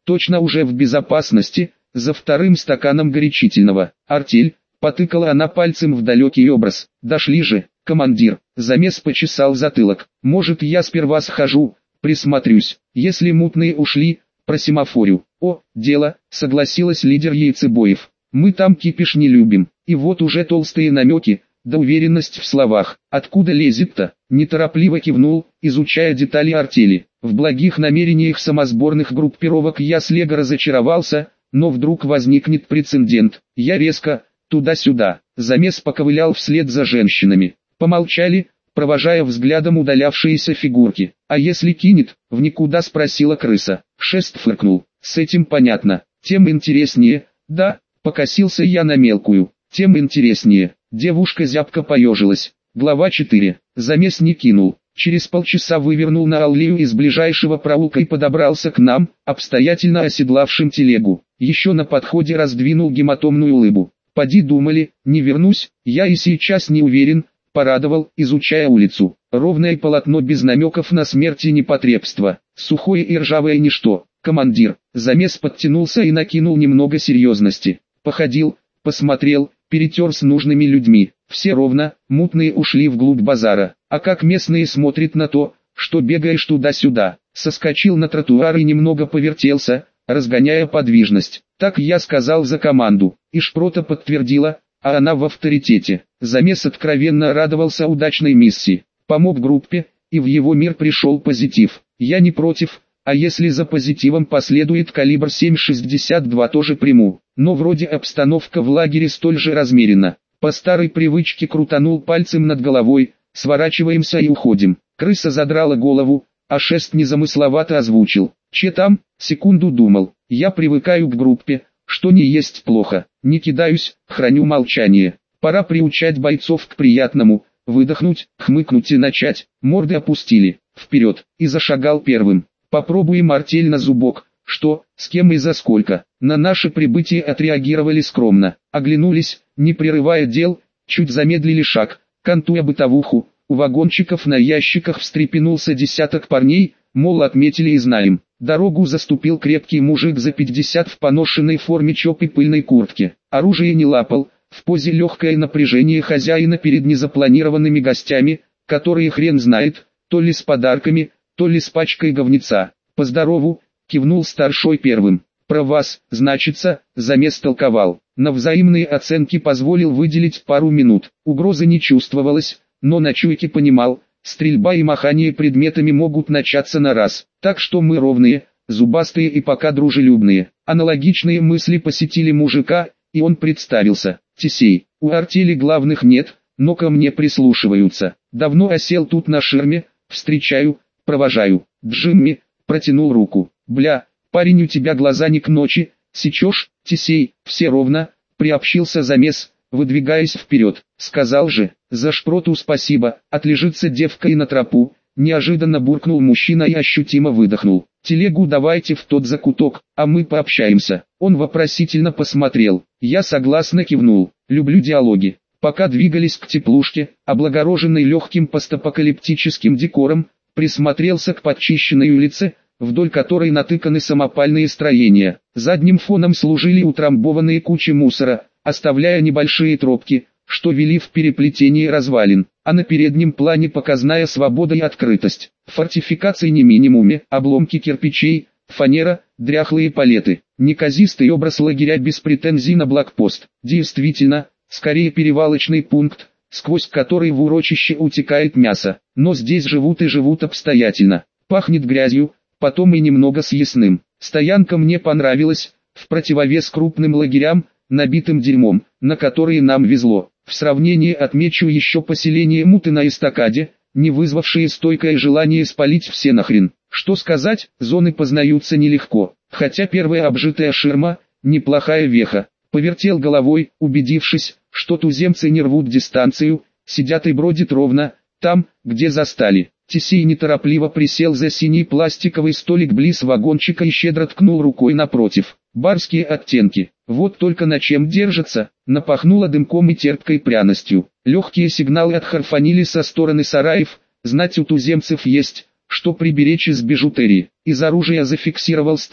точно уже в безопасности, за вторым стаканом горячительного. Артель, потыкала она пальцем в далекий образ. Дошли же, командир. Замес почесал затылок. Может, я сперва схожу, присмотрюсь. Если мутные ушли, просемафорю. О, дело, согласилась лидер яйцебоев. Мы там кипиш не любим. И вот уже толстые намеки, да уверенность в словах. Откуда лезет-то? Неторопливо кивнул, изучая детали артели. В благих намерениях самосборных группировок я слегка разочаровался, но вдруг возникнет прецедент. Я резко, туда-сюда. Замес поковылял вслед за женщинами. Помолчали, провожая взглядом удалявшиеся фигурки. А если кинет, в никуда, спросила крыса. Шест фыркнул. С этим понятно. Тем интереснее. Да, покосился я на мелкую. Тем интереснее. Девушка зябко поежилась. Глава 4. Замес не кинул. Через полчаса вывернул на аллею из ближайшего проулка и подобрался к нам, обстоятельно оседлавшим телегу. Еще на подходе раздвинул гематомную лыбу. Поди думали, не вернусь, я и сейчас не уверен, порадовал, изучая улицу. Ровное полотно без намеков на смерть и непотребство. Сухое и ржавое ничто. Командир. Замес подтянулся и накинул немного серьезности. Походил, посмотрел, перетер с нужными людьми. Все ровно, мутные ушли вглубь базара. А как местные смотрят на то, что бегаешь туда-сюда. Соскочил на тротуар и немного повертелся, разгоняя подвижность. Так я сказал за команду. И Шпрота подтвердила, а она в авторитете. Замес откровенно радовался удачной миссии. Помог группе, и в его мир пришел позитив. Я не против, а если за позитивом последует калибр 7,62, тоже приму. Но вроде обстановка в лагере столь же размерена. По старой привычке крутанул пальцем над головой, сворачиваемся и уходим. Крыса задрала голову, а Шест незамысловато озвучил. Че там, секунду думал, я привыкаю к группе, что не есть плохо. Не кидаюсь, храню молчание. Пора приучать бойцов к приятному, выдохнуть, хмыкнуть и начать. Морды опустили, вперед, и зашагал первым. Попробуем артель на зубок. Что, с кем и за сколько? На наше прибытие отреагировали скромно. Оглянулись, не прерывая дел, чуть замедлили шаг, кантуя бытовуху. У вагончиков на ящиках встрепенулся десяток парней, мол, отметили и знаем. Дорогу заступил крепкий мужик за 50 в поношенной форме ЧОП и пыльной куртке. Оружие не лапал, в позе легкое напряжение хозяина перед незапланированными гостями, которые хрен знает, то ли с подарками, то ли с пачкой говнеца. Поздорову, кивнул старшой первым. Про вас, значится, замес толковал. На взаимные оценки позволил выделить пару минут. Угрозы не чувствовалось, но на чуйке понимал, стрельба и махание предметами могут начаться на раз. Так что мы ровные, зубастые и пока дружелюбные. Аналогичные мысли посетили мужика, и он представился. Тесей. У артели главных нет, но ко мне прислушиваются. Давно осел тут на ширме, встречаю, провожаю. Джимми, протянул руку. Бля, парень, у тебя глаза не к ночи, сечешь, Тесей, все ровно, приобщился замес, выдвигаясь вперед. Сказал же, за Шпроту спасибо, отлежится девка и на тропу. Неожиданно буркнул мужчина и ощутимо выдохнул. Телегу давайте в тот закуток, а мы пообщаемся. Он вопросительно посмотрел. Я согласно кивнул. Люблю диалоги. Пока двигались к теплушке, облагороженной легким постапокалиптическим декором, присмотрелся к подчищенной улице, вдоль которой натыканы самопальные строения. Задним фоном служили утрамбованные кучи мусора, оставляя небольшие тропки, что вели в переплетение развалин, а на переднем плане показная свобода и открытость. Фортификаций не минимуме, обломки кирпичей, фанера, дряхлые палеты. Неказистый образ лагеря без претензий на блокпост. Действительно, скорее перевалочный пункт, сквозь который в урочище утекает мясо. Но здесь живут и живут обстоятельно. Пахнет грязью, потом и немного съестным. Стоянка мне понравилась, в противовес крупным лагерям, набитым дерьмом, на которые нам везло. В сравнении отмечу еще поселение Муты на эстакаде, не вызвавшие стойкое желание спалить все нахрен. Что сказать, зоны познаются нелегко, хотя первая обжитая ширма, неплохая веха. Повертел головой, убедившись, что туземцы не рвут дистанцию, сидят и бродят ровно, там, где застали. Тесей неторопливо присел за синий пластиковый столик близ вагончика и щедро ткнул рукой напротив. Барские оттенки. Вот только на чем держатся, напахнуло дымком и терпкой пряностью. Легкие сигналы отхарфанили со стороны сараев, знать у туземцев есть, что приберечь из бижутерии. Из оружия зафиксировал сталь,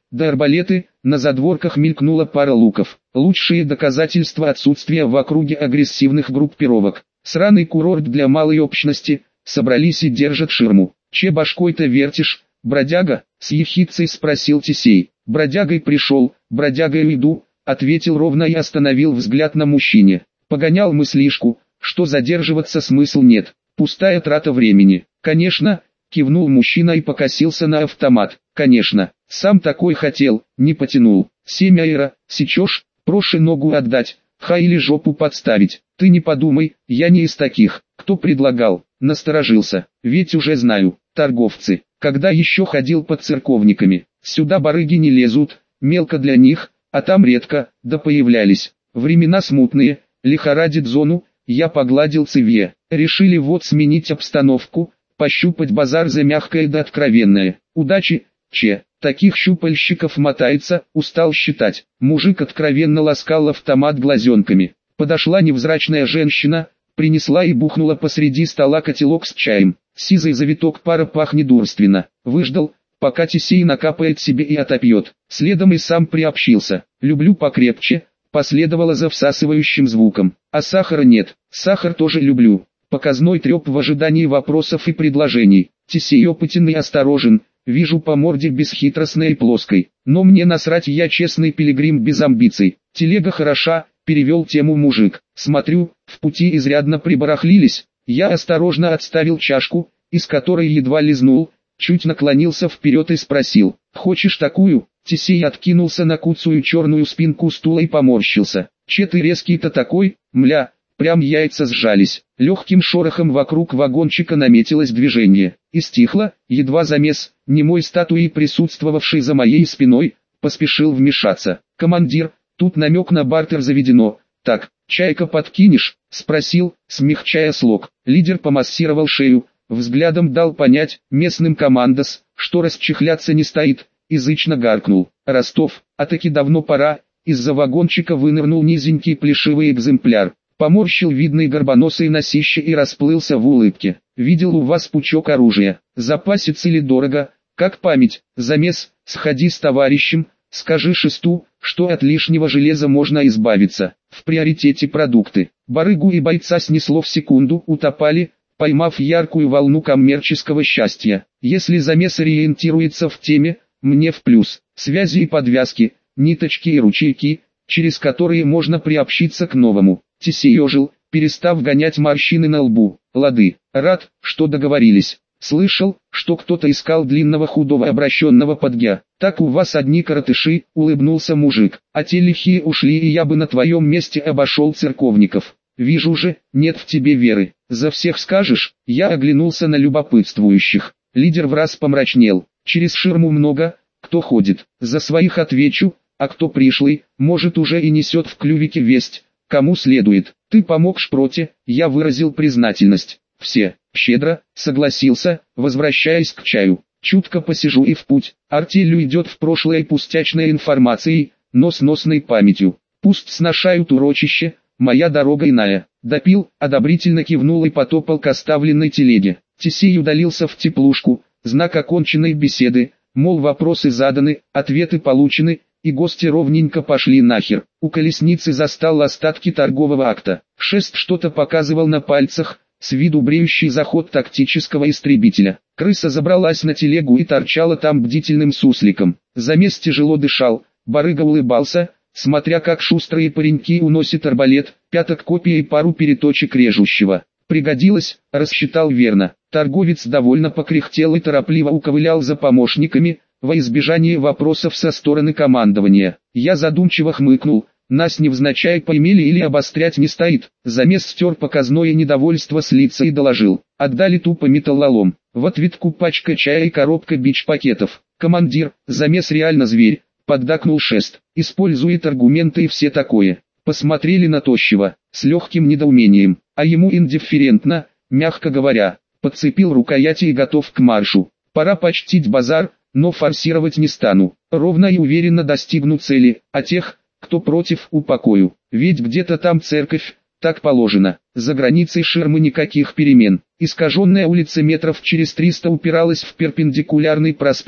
да арбалеты, на задворках мелькнула пара луков. Лучшие доказательства отсутствия в округе агрессивных группировок. Сраный курорт для малой общности, собрались и держат ширму. Че башкой-то вертишь, бродяга? С ехидцей спросил Тесей. Бродягой пришел, бродягой уйду, ответил ровно и остановил взгляд на мужчине. Погонял мыслишку, что задерживаться смысл нет, пустая трата времени. Конечно, кивнул мужчина и покосился на автомат. Конечно, сам такой хотел, не потянул. 7 аэро, сечешь, проще ногу отдать, или жопу подставить. Ты не подумай, я не из таких. Кто предлагал? Насторожился. Ведь уже знаю, торговцы. Когда еще ходил под церковниками, сюда барыги не лезут, мелко для них, а там редко, да появлялись. Времена смутные, лихорадит зону, я погладил цевье. Решили вот сменить обстановку, пощупать базар за мягкое да откровенное. Удачи, че, таких щупальщиков мотается, устал считать. Мужик откровенно ласкал автомат глазенками. Подошла невзрачная женщина, принесла и бухнула посреди стола котелок с чаем. Сизый завиток пара пахнет дурственно. Выждал, пока Тесей накапает себе и отопьет. Следом и сам приобщился. Люблю покрепче, последовало за всасывающим звуком. А сахара нет, сахар тоже люблю. Показной треп в ожидании вопросов и предложений. Тесей опытен и осторожен, вижу по морде бесхитростной и плоской. Но мне насрать, я честный пилигрим без амбиций. Телега хороша, перевел тему мужик. Смотрю, в пути изрядно прибарахлились. Я осторожно отставил чашку, из которой едва лизнул, чуть наклонился вперед и спросил: «Хочешь такую?» Тесей откинулся на куцую черную спинку стула и поморщился. «Че ты резкий-то такой, мля?» Прям яйца сжались. Легким шорохом вокруг вагончика наметилось движение. И стихло, едва замес, немой статуей присутствовавший за моей спиной, поспешил вмешаться. «Командир, тут намек на бартер заведено. Так, чайка подкинешь?» — спросил, смягчая слог. Лидер помассировал шею, взглядом дал понять местным командос, что расчехляться не стоит, язычно гаркнул. «Ростов, а таки давно пора». Из-за вагончика вынырнул низенький плешивый экземпляр. Поморщил видный горбоносый носище и расплылся в улыбке. «Видел у вас пучок оружия. Запасится ли дорого? Как память? Замес, сходи с товарищем, скажи шесту, что от лишнего железа можно избавиться. В приоритете продукты». Барыгу и бойца снесло в секунду, утопали, поймав яркую волну коммерческого счастья. Если замес ориентируется в теме, мне в плюс. Связи и подвязки, ниточки и ручейки, через которые можно приобщиться к новому. Тесей ожил, перестав гонять морщины на лбу. «Лады, рад, что договорились. Слышал, что кто-то искал длинного худого обращенного подгя. Так у вас одни коротыши», — улыбнулся мужик. «А те лихие ушли, и я бы на твоем месте обошел церковников. Вижу же, нет в тебе веры. За всех скажешь?» Я оглянулся на любопытствующих. Лидер враз помрачнел. «Через ширму много, кто ходит. За своих отвечу, а кто пришлый, может уже и несет в клювике весть. Кому следует. Ты помог шпроте», — я выразил признательность. «Все», — щедро, согласился, возвращаясь к чаю. «Чутко посижу и в путь. Артелью идет в прошлое пустячной информацией, но с носной памятью. Пусть сношают урочище, моя дорога иная». Допил, одобрительно кивнул и потопал к оставленной телеге. Тесей удалился в теплушку, знак оконченной беседы, мол, вопросы заданы, ответы получены, и гости ровненько пошли нахер. У колесницы застал остатки торгового акта. Шест что-то показывал на пальцах, с виду бреющий заход тактического истребителя. Крыса забралась на телегу и торчала там бдительным сусликом. Замес тяжело дышал, барыга улыбался, смотря как шустрые пареньки уносят арбалет, пяток копья и пару переточек режущего. Пригодилось, рассчитал верно. Торговец довольно покряхтел и торопливо уковылял за помощниками, во избежание вопросов со стороны командования. Я задумчиво хмыкнул, нас невзначай поимели или обострять не стоит. Замес стер показное недовольство с лица и доложил. Отдали тупо металлолом. В ответку пачка чая и коробка бич-пакетов. «Командир, замес реально зверь», — поддакнул Шест. «Использует аргументы и все такое». Посмотрели на тощего, с легким недоумением, а ему индифферентно, мягко говоря. Подцепил рукояти и готов к маршу. Пора почтить базар, но форсировать не стану. Ровно и уверенно достигну цели, а тех, кто против, упокою. Ведь где-то там церковь, так положено. За границей ширмы никаких перемен. Искаженная улица метров через 300 упиралась в перпендикулярный проспект,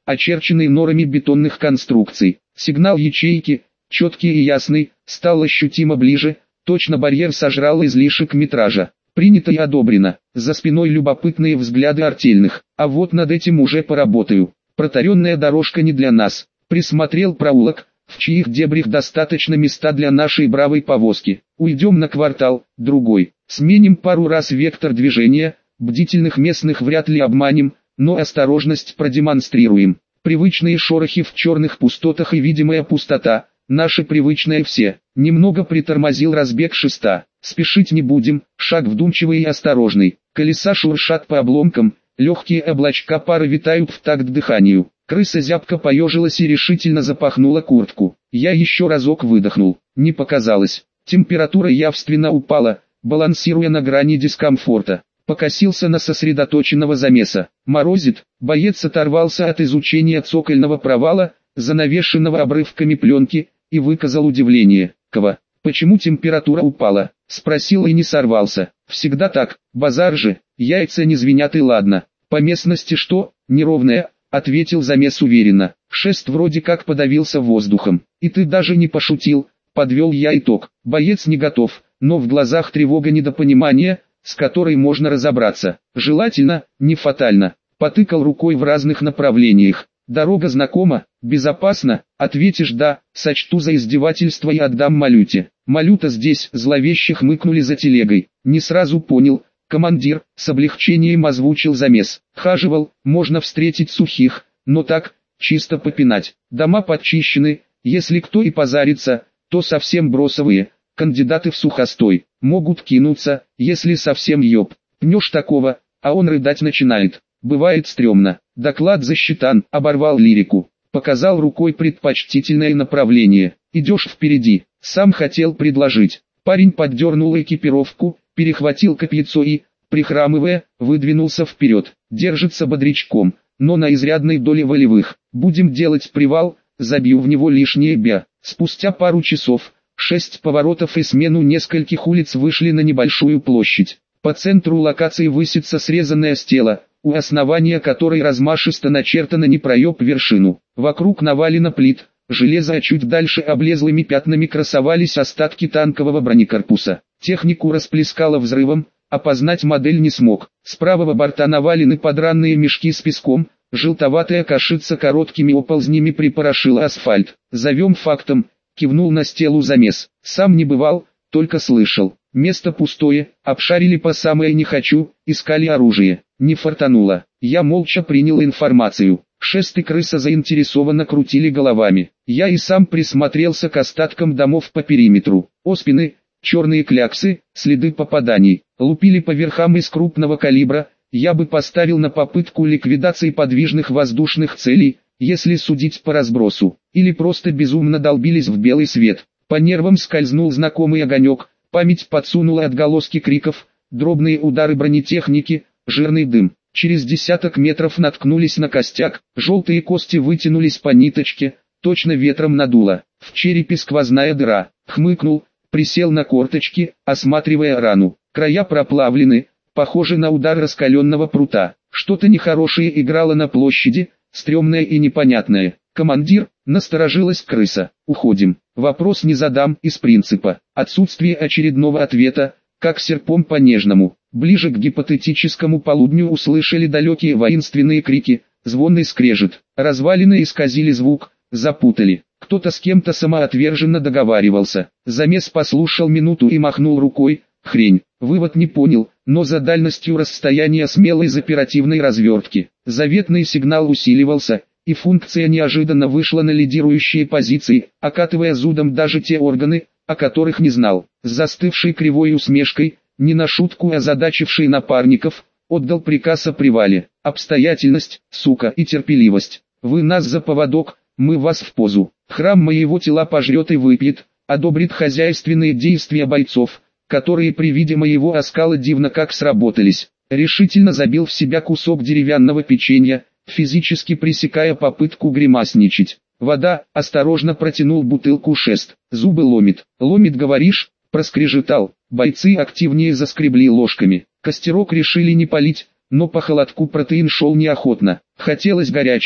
очерченный норами бетонных конструкций. Сигнал ячейки, четкий и ясный, стал ощутимо ближе, точно барьер сожрал излишек метража. Принято и одобрено. За спиной любопытные взгляды артельных. А вот над этим уже поработаю. Протаренная дорожка не для нас. Присмотрел проулок, в чьих дебрях достаточно места для нашей бравой повозки. Уйдем на квартал, другой. Сменим пару раз вектор движения, бдительных местных вряд ли обманем, но осторожность продемонстрируем. Привычные шорохи в черных пустотах и видимая пустота, наши привычные все. Немного притормозил разбег шеста. Спешить не будем, шаг вдумчивый и осторожный. Колеса шуршат по обломкам, легкие облачка пара витают в такт дыханию. Крыса зябко поежилась и решительно запахнула куртку. Я еще разок выдохнул. Не показалось. Температура явственно упала, балансируя на грани дискомфорта. Покосился на сосредоточенного замеса. Морозит. Боец оторвался от изучения цокольного провала, занавешенного обрывками пленки, и выказал удивление. «Ква, почему температура упала?» — спросил и не сорвался. «Всегда так, базар же, яйца не звенят и ладно. По местности что, неровная?» — ответил замес уверенно. Шест вроде как подавился воздухом. «И ты даже не пошутил», — подвел я итог. Боец не готов, но в глазах тревога недопонимания, с которой можно разобраться. Желательно, не фатально. Потыкал рукой в разных направлениях. «Дорога знакома, безопасно?» Ответишь «да», сочту за издевательство и отдам Малюте. Малюта здесь, зловеще хмыкнули за телегой. Не сразу понял. Командир, с облегчением озвучил замес. Хаживал, можно встретить сухих, но так, чисто попинать. Дома подчищены, если кто и позарится, то совсем бросовые. Кандидаты в сухостой, могут кинуться, если совсем ёб. Пнешь такого, а он рыдать начинает. Бывает стрёмно. Доклад засчитан, оборвал лирику. Показал рукой предпочтительное направление. Идешь впереди. Сам хотел предложить. Парень поддернул экипировку, перехватил копьецо и, прихрамывая, выдвинулся вперед. Держится бодрячком, но на изрядной доле волевых. Будем делать привал, забью в него лишнее бя. Спустя пару часов, 6 поворотов и смену нескольких улиц вышли на небольшую площадь. По центру локации высится срезанная стела, у основания которой размашисто начертано «не проеб вершину». Вокруг навалено плит, железо, а чуть дальше облезлыми пятнами красовались остатки танкового бронекорпуса. Технику расплескало взрывом, опознать модель не смог. С правого борта навалены подранные мешки с песком, желтоватая кашица короткими оползнями припорошила асфальт. «Зовем фактом», кивнул на стелу замес. Сам не бывал, только слышал. Место пустое, обшарили по самое не хочу, искали оружие. Не фартануло. Я молча принял информацию. Шест и крыса заинтересованно крутили головами. Я и сам присмотрелся к остаткам домов по периметру. Оспины, черные кляксы, следы попаданий. Лупили по верхам из крупного калибра. Я бы поставил на попытку ликвидации подвижных воздушных целей, если судить по разбросу. Или просто безумно долбились в белый свет. По нервам скользнул знакомый огонек. Память подсунула отголоски криков, дробные удары бронетехники, жирный дым. Через десяток метров наткнулись на костяк, желтые кости вытянулись по ниточке, точно ветром надуло. В черепе сквозная дыра. Хмыкнул, присел на корточки, осматривая рану. Края проплавлены, похожи на удар раскаленного прута. Что-то нехорошее играло на площади, стрёмное и непонятное. «Командир», насторожилась крыса. «Уходим». Вопрос не задам из принципа. Отсутствие очередного ответа, как серпом по нежному. Ближе к гипотетическому полудню услышали далекие воинственные крики, звонный скрежет. Развалины исказили звук, запутали. Кто-то с кем-то самоотверженно договаривался. Замес послушал минуту и махнул рукой. Хрень. Вывод не понял, но за дальностью расстояния смелой из оперативной развертки. Заветный сигнал усиливался, и функция неожиданно вышла на лидирующие позиции, окатывая зудом даже те органы, о которых не знал. С застывшей кривой усмешкой, не на шутку озадачивший напарников, отдал приказ о привале. Обстоятельность, сука, и терпеливость. Вы нас за поводок, мы вас в позу. Храм моего тела пожрет и выпьет, одобрит хозяйственные действия бойцов, которые при виде моего оскала дивно как сработались. Решительно забил в себя кусок деревянного печенья, физически пресекая попытку гримасничать. «Вода», осторожно протянул бутылку Шест. «Зубы ломит». «Ломит, говоришь?» Проскрежетал. Бойцы активнее заскребли ложками. Костерок решили не палить, но по холодку протеин шел неохотно. Хотелось горячего,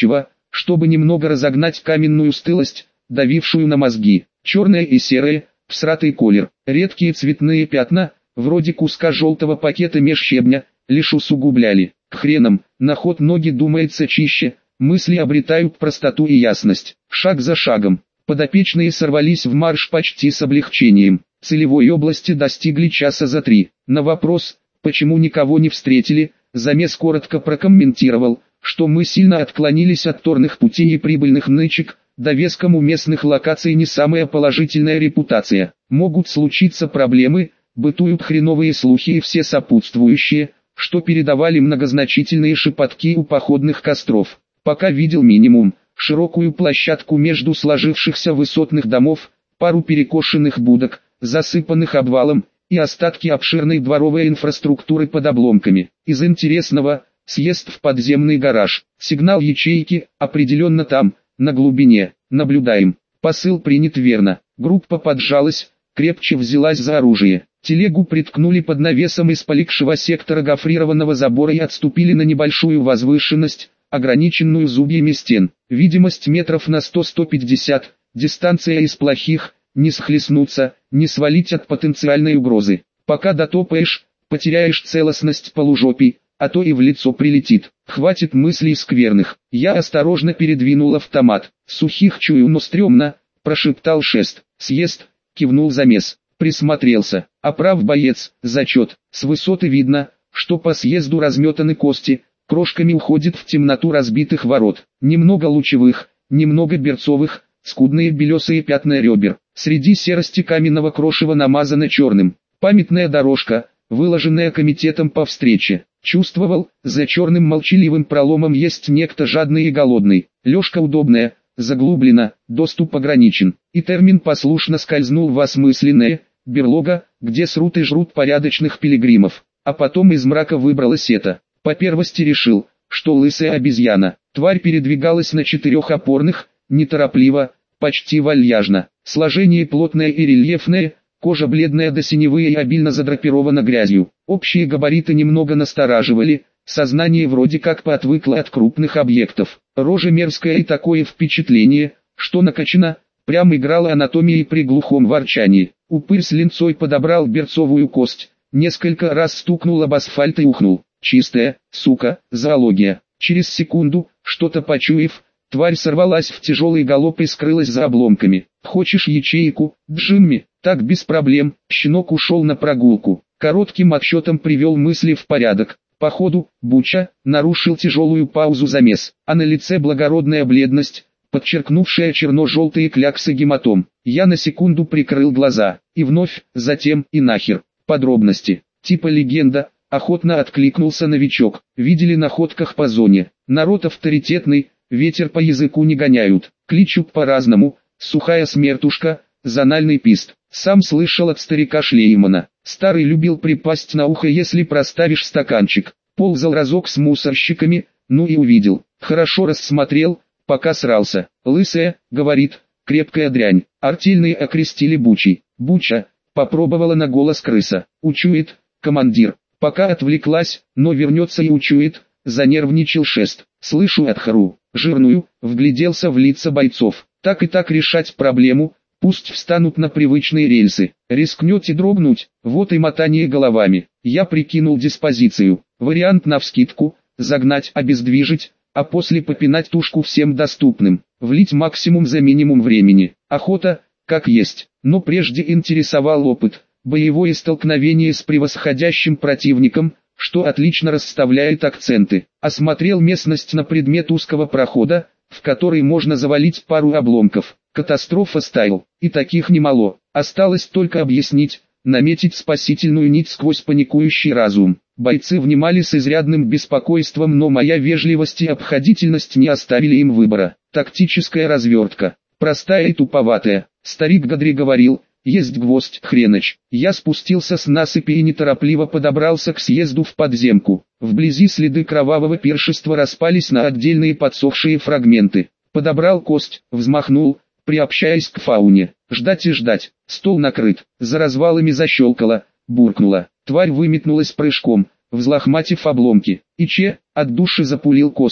чтобы немного разогнать каменную стылость, давившую на мозги. Черное и серое, всратый колер, редкие цветные пятна, вроде куска желтого пакета меж щебня, лишь усугубляли. К хренам, на ход ноги думается чище, мысли обретают простоту и ясность. Шаг за шагом, подопечные сорвались в марш почти с облегчением. Целевой области достигли часа за 3. На вопрос, почему никого не встретили, замес коротко прокомментировал, что мы сильно отклонились от торных путей и прибыльных нычек, довеском у местных локаций не самая положительная репутация. Могут случиться проблемы, бытуют хреновые слухи и все сопутствующие, что передавали многозначительные шепотки у походных костров. Пока видел минимум, широкую площадку между сложившихся высотных домов, пару перекошенных будок, засыпанных обвалом, и остатки обширной дворовой инфраструктуры под обломками. Из интересного, съезд в подземный гараж. Сигнал ячейки, определенно там, на глубине. Наблюдаем. Посыл принят верно. Группа поджалась, крепче взялась за оружие. Телегу приткнули под навесом из полегшего сектора гофрированного забора и отступили на небольшую возвышенность, ограниченную зубьями стен. Видимость метров на 100-150, дистанция из плохих, не схлестнуться, не свалить от потенциальной угрозы. Пока дотопаешь, потеряешь целостность полужопий, а то и в лицо прилетит. Хватит мыслей скверных. Я осторожно передвинул автомат. Сухих чую, но стрёмно, прошептал Шест. Съезд, кивнул замес. Присмотрелся. А прав боец, зачет. С высоты видно, что по съезду разметаны кости, крошками уходит в темноту разбитых ворот. Немного лучевых, немного берцовых, скудные белесые пятна ребер. Среди серости каменного крошева намазано черным. Памятная дорожка, выложенная комитетом по встрече. Чувствовал, за черным молчаливым проломом есть некто жадный и голодный. Лёжка удобная, заглублена, доступ ограничен. И термин послушно скользнул в осмысленное, берлога, где срут и жрут порядочных пилигримов. А потом из мрака выбралось это. По первости решил, что лысая обезьяна. Тварь передвигалась на 4 опорных, неторопливо, почти вальяжно. Сложение плотное и рельефное, кожа бледная до синевы и обильно задрапирована грязью. Общие габариты немного настораживали, сознание вроде как поотвыкло от крупных объектов. Рожа мерзкая и такое впечатление, что накачана, прям играла анатомией при глухом ворчании. Упырь с линцой подобрал берцовую кость, несколько раз стукнул об асфальт и ухнул. Чистая, сука, зоология. Через секунду, что-то почуяв, тварь сорвалась в тяжелый галоп и скрылась за обломками. «Хочешь ячейку, Джимми?» «Так без проблем». Щенок ушел на прогулку. Коротким отсчетом привел мысли в порядок. Походу, Буча, нарушил тяжелую паузу замес, а на лице благородная бледность, подчеркнувшая черно-желтые кляксы гематом. Я на секунду прикрыл глаза, и вновь, затем, и нахер. Подробности. Типа легенда, охотно откликнулся новичок. Видели на ходках по зоне. Народ авторитетный, ветер по языку не гоняют. Кличут по-разному, сухая смертушка, зональный пист. Сам слышал от старика Шлеймана. Старый любил припасть на ухо, если проставишь стаканчик. Ползал разок с мусорщиками, ну и увидел. Хорошо рассмотрел, пока срался. Лысая, говорит, крепкая дрянь. Артельные окрестили Бучей. Буча, попробовала на голос крыса. Учует, командир. Пока отвлеклась, но вернется и учует, занервничал Шест. Слышу отхару, жирную, вгляделся в лица бойцов. Так и так решать проблему. Пусть встанут на привычные рельсы. Рискнете дрогнуть, вот и мотание головами. Я прикинул диспозицию. Вариант навскидку, загнать, обездвижить, а после попинать тушку всем доступным. Влить максимум за минимум времени. Охота, как есть. Но прежде интересовал опыт. Боевое столкновение с превосходящим противником, что отлично расставляет акценты. Осмотрел местность на предмет узкого прохода, в который можно завалить пару обломков. Катастрофа стайл, и таких немало. Осталось только объяснить, наметить спасительную нить сквозь паникующий разум. Бойцы внимали с изрядным беспокойством, но моя вежливость и обходительность не оставили им выбора. Тактическая развертка. Простая и туповатая. Старик Гадри говорил, есть гвоздь, хреноч. Я спустился с насыпи и неторопливо подобрался к съезду в подземку. Вблизи следы кровавого пиршества распались на отдельные подсохшие фрагменты. Подобрал кость, взмахнул, приобщаясь к фауне. Ждать и ждать. Стол накрыт. За развалами защелкало, буркнуло. Тварь выметнулась прыжком, взлохматив обломки. Иче, от души запулил костью.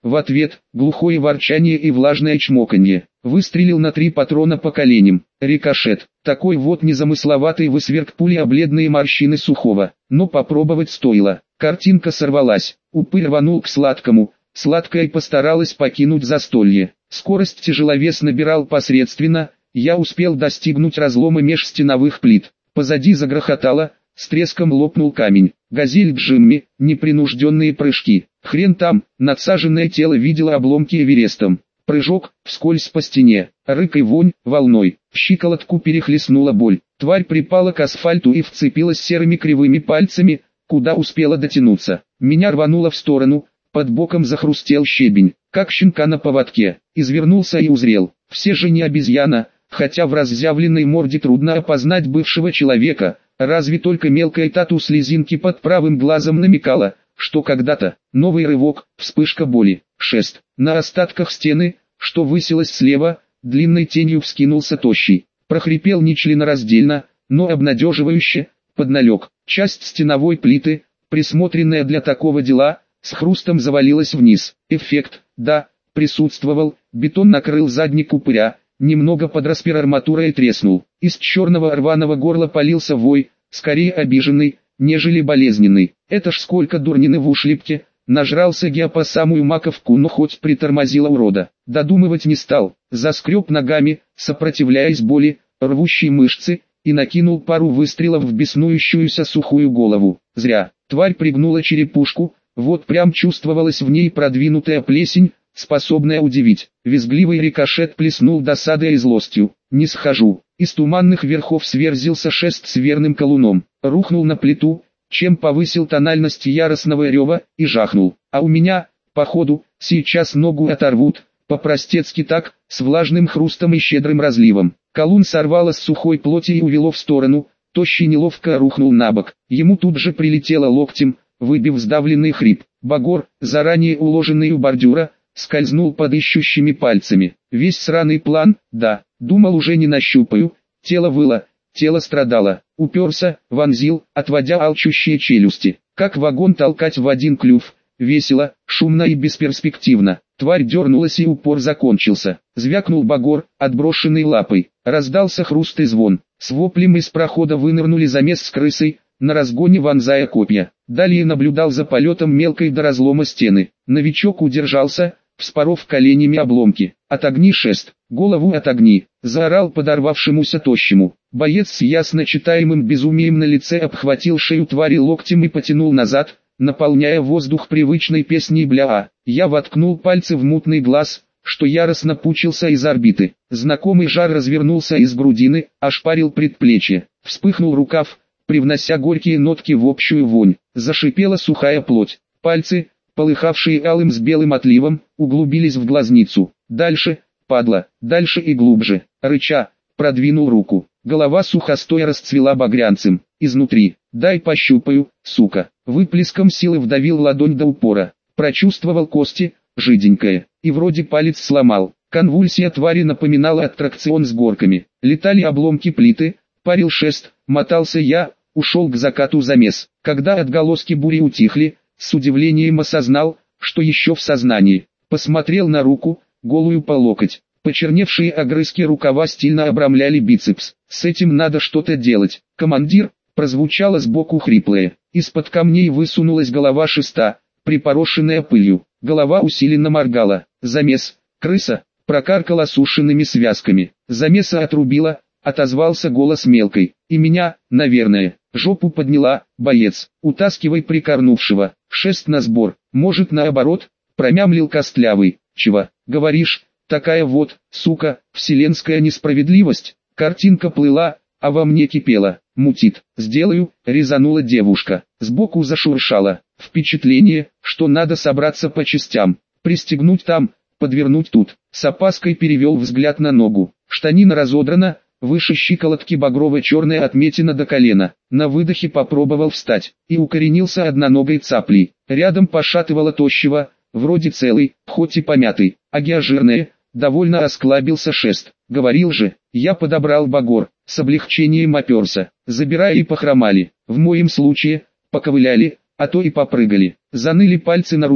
В ответ, глухое ворчание и влажное чмоканье. Выстрелил на 3 патрона по коленям. Рикошет. Такой вот незамысловатый высверк пули о бледные морщины Сухого. Но попробовать стоило. Картинка сорвалась. Упырь рванул к сладкому. Сладкая постаралась покинуть застолье. Скорость тяжеловес набирал посредственно. Я успел достигнуть разлома меж стеновых плит. Позади загрохотало. С треском лопнул камень. Газель Джимми, непринужденные прыжки. Хрен там, надсаженное тело видело обломки Эверестом. Прыжок, вскользь по стене. Рык и вонь, волной. В щиколотку перехлестнула боль. Тварь припала к асфальту и вцепилась серыми кривыми пальцами, куда успела дотянуться. Меня рвануло в сторону, под боком захрустел щебень, как щенка на поводке. Извернулся и узрел. Все же не обезьяна, хотя в разъявленной морде трудно опознать бывшего человека. Разве только мелкая тату слезинки под правым глазом намекала, что когда-то. Новый рывок, вспышка боли. Шест. На остатках стены, что высилась слева, длинной тенью вскинулся тощий. Прохрипел нечленораздельно, но обнадеживающе, подналег. Часть стеновой плиты, присмотренная для такого дела, с хрустом завалилась вниз. Эффект, да, присутствовал. Бетон накрыл задник упыря. Немного подроспер арматура и треснул. Из черного рваного горла полился вой, скорее обиженный, нежели болезненный. Это ж сколько дурнины в ушлепке. Нажрался Геа по самую маковку, но хоть притормозила урода. Додумывать не стал. Заскреб ногами, сопротивляясь боли, рвущей мышцы, и накинул пару выстрелов в беснующуюся сухую голову. Зря. Тварь пригнула черепушку, вот прям чувствовалась в ней продвинутая плесень, способная удивить. Визгливый рикошет плеснул досадой и злостью. Не схожу. Из туманных верхов сверзился шест с верным колуном. Рухнул на плиту, чем повысил тональность яростного рева, и жахнул. А у меня, походу, сейчас ногу оторвут, по-простецки так, с влажным хрустом и щедрым разливом. Колун сорвало с сухой плоти и увело в сторону, тощий неловко рухнул на бок. Ему тут же прилетело локтем, выбив сдавленный хрип. Багор, заранее уложенный у бордюра, скользнул под ищущими пальцами. Весь сраный план, да, думал уже не нащупаю, тело выло, тело страдало. Уперся, вонзил, отводя алчущие челюсти. Как вагон толкать в один клюв, весело, шумно и бесперспективно. Тварь дернулась и упор закончился. Звякнул багор, отброшенный лапой. Раздался хруст и звон. С воплем из прохода вынырнули замес с крысой, на разгоне вонзая копья. Далее наблюдал за полетом мелкой до разлома стены. Новичок удержался, вспоров коленями обломки. «Отогни шест, голову отогни!» — заорал подорвавшемуся тощему. Боец с ясно читаемым безумием на лице обхватил шею твари локтем и потянул назад, наполняя воздух привычной песней бля-а. Я воткнул пальцы в мутный глаз, что яростно пучился из орбиты. Знакомый жар развернулся из грудины, ошпарил предплечье. Вспыхнул рукав, привнося горькие нотки в общую вонь. Зашипела сухая плоть. Пальцы, полыхавшие алым с белым отливом, углубились в глазницу. Дальше, падла, дальше и глубже. Рыча, продвинул руку. Голова сухостоя расцвела багрянцем. Изнутри. «Дай пощупаю, сука». Выплеском силы вдавил ладонь до упора. Прочувствовал кости, жиденькое. И вроде палец сломал. Конвульсия твари напоминала аттракцион с горками. Летали обломки плиты, парил шест, мотался я, ушел к закату замес. Когда отголоски бури утихли, с удивлением осознал, что еще в сознании. Посмотрел на руку, голую по локоть. Почерневшие огрызки рукава стильно обрамляли бицепс. С этим надо что-то делать. «Командир!» прозвучало сбоку хриплое. Из-под камней высунулась голова шеста, припорошенная пылью. Голова усиленно моргала. «Замес! Крыса!» прокаркал осушенными связками. «Замеса отрубила!» отозвался голос мелкой. «И меня, наверное». Жопу подняла, боец. «Утаскивай прикорнувшего. Шест на сбор. Может наоборот?» промямлил костлявый. «Чего, говоришь? Такая вот, сука, вселенская несправедливость». Картинка плыла, а во мне кипела. «Мутит. Сделаю», резанула девушка. Сбоку зашуршала. Впечатление, что надо собраться по частям. Пристегнуть там, подвернуть тут. С опаской перевел взгляд на ногу. Штанина разодрана, выше щиколотки багрово-черная отметина до колена. На выдохе попробовал встать, и укоренился одноногой цаплей. Рядом пошатывало тощего, вроде целый, хоть и помятый, а жирная. Довольно осклабился шест. Говорил же, я подобрал багор, с облегчением оперся. Забирая и похромали. В моем случае, поковыляли, а то и попрыгали. Заныли пальцы на руке.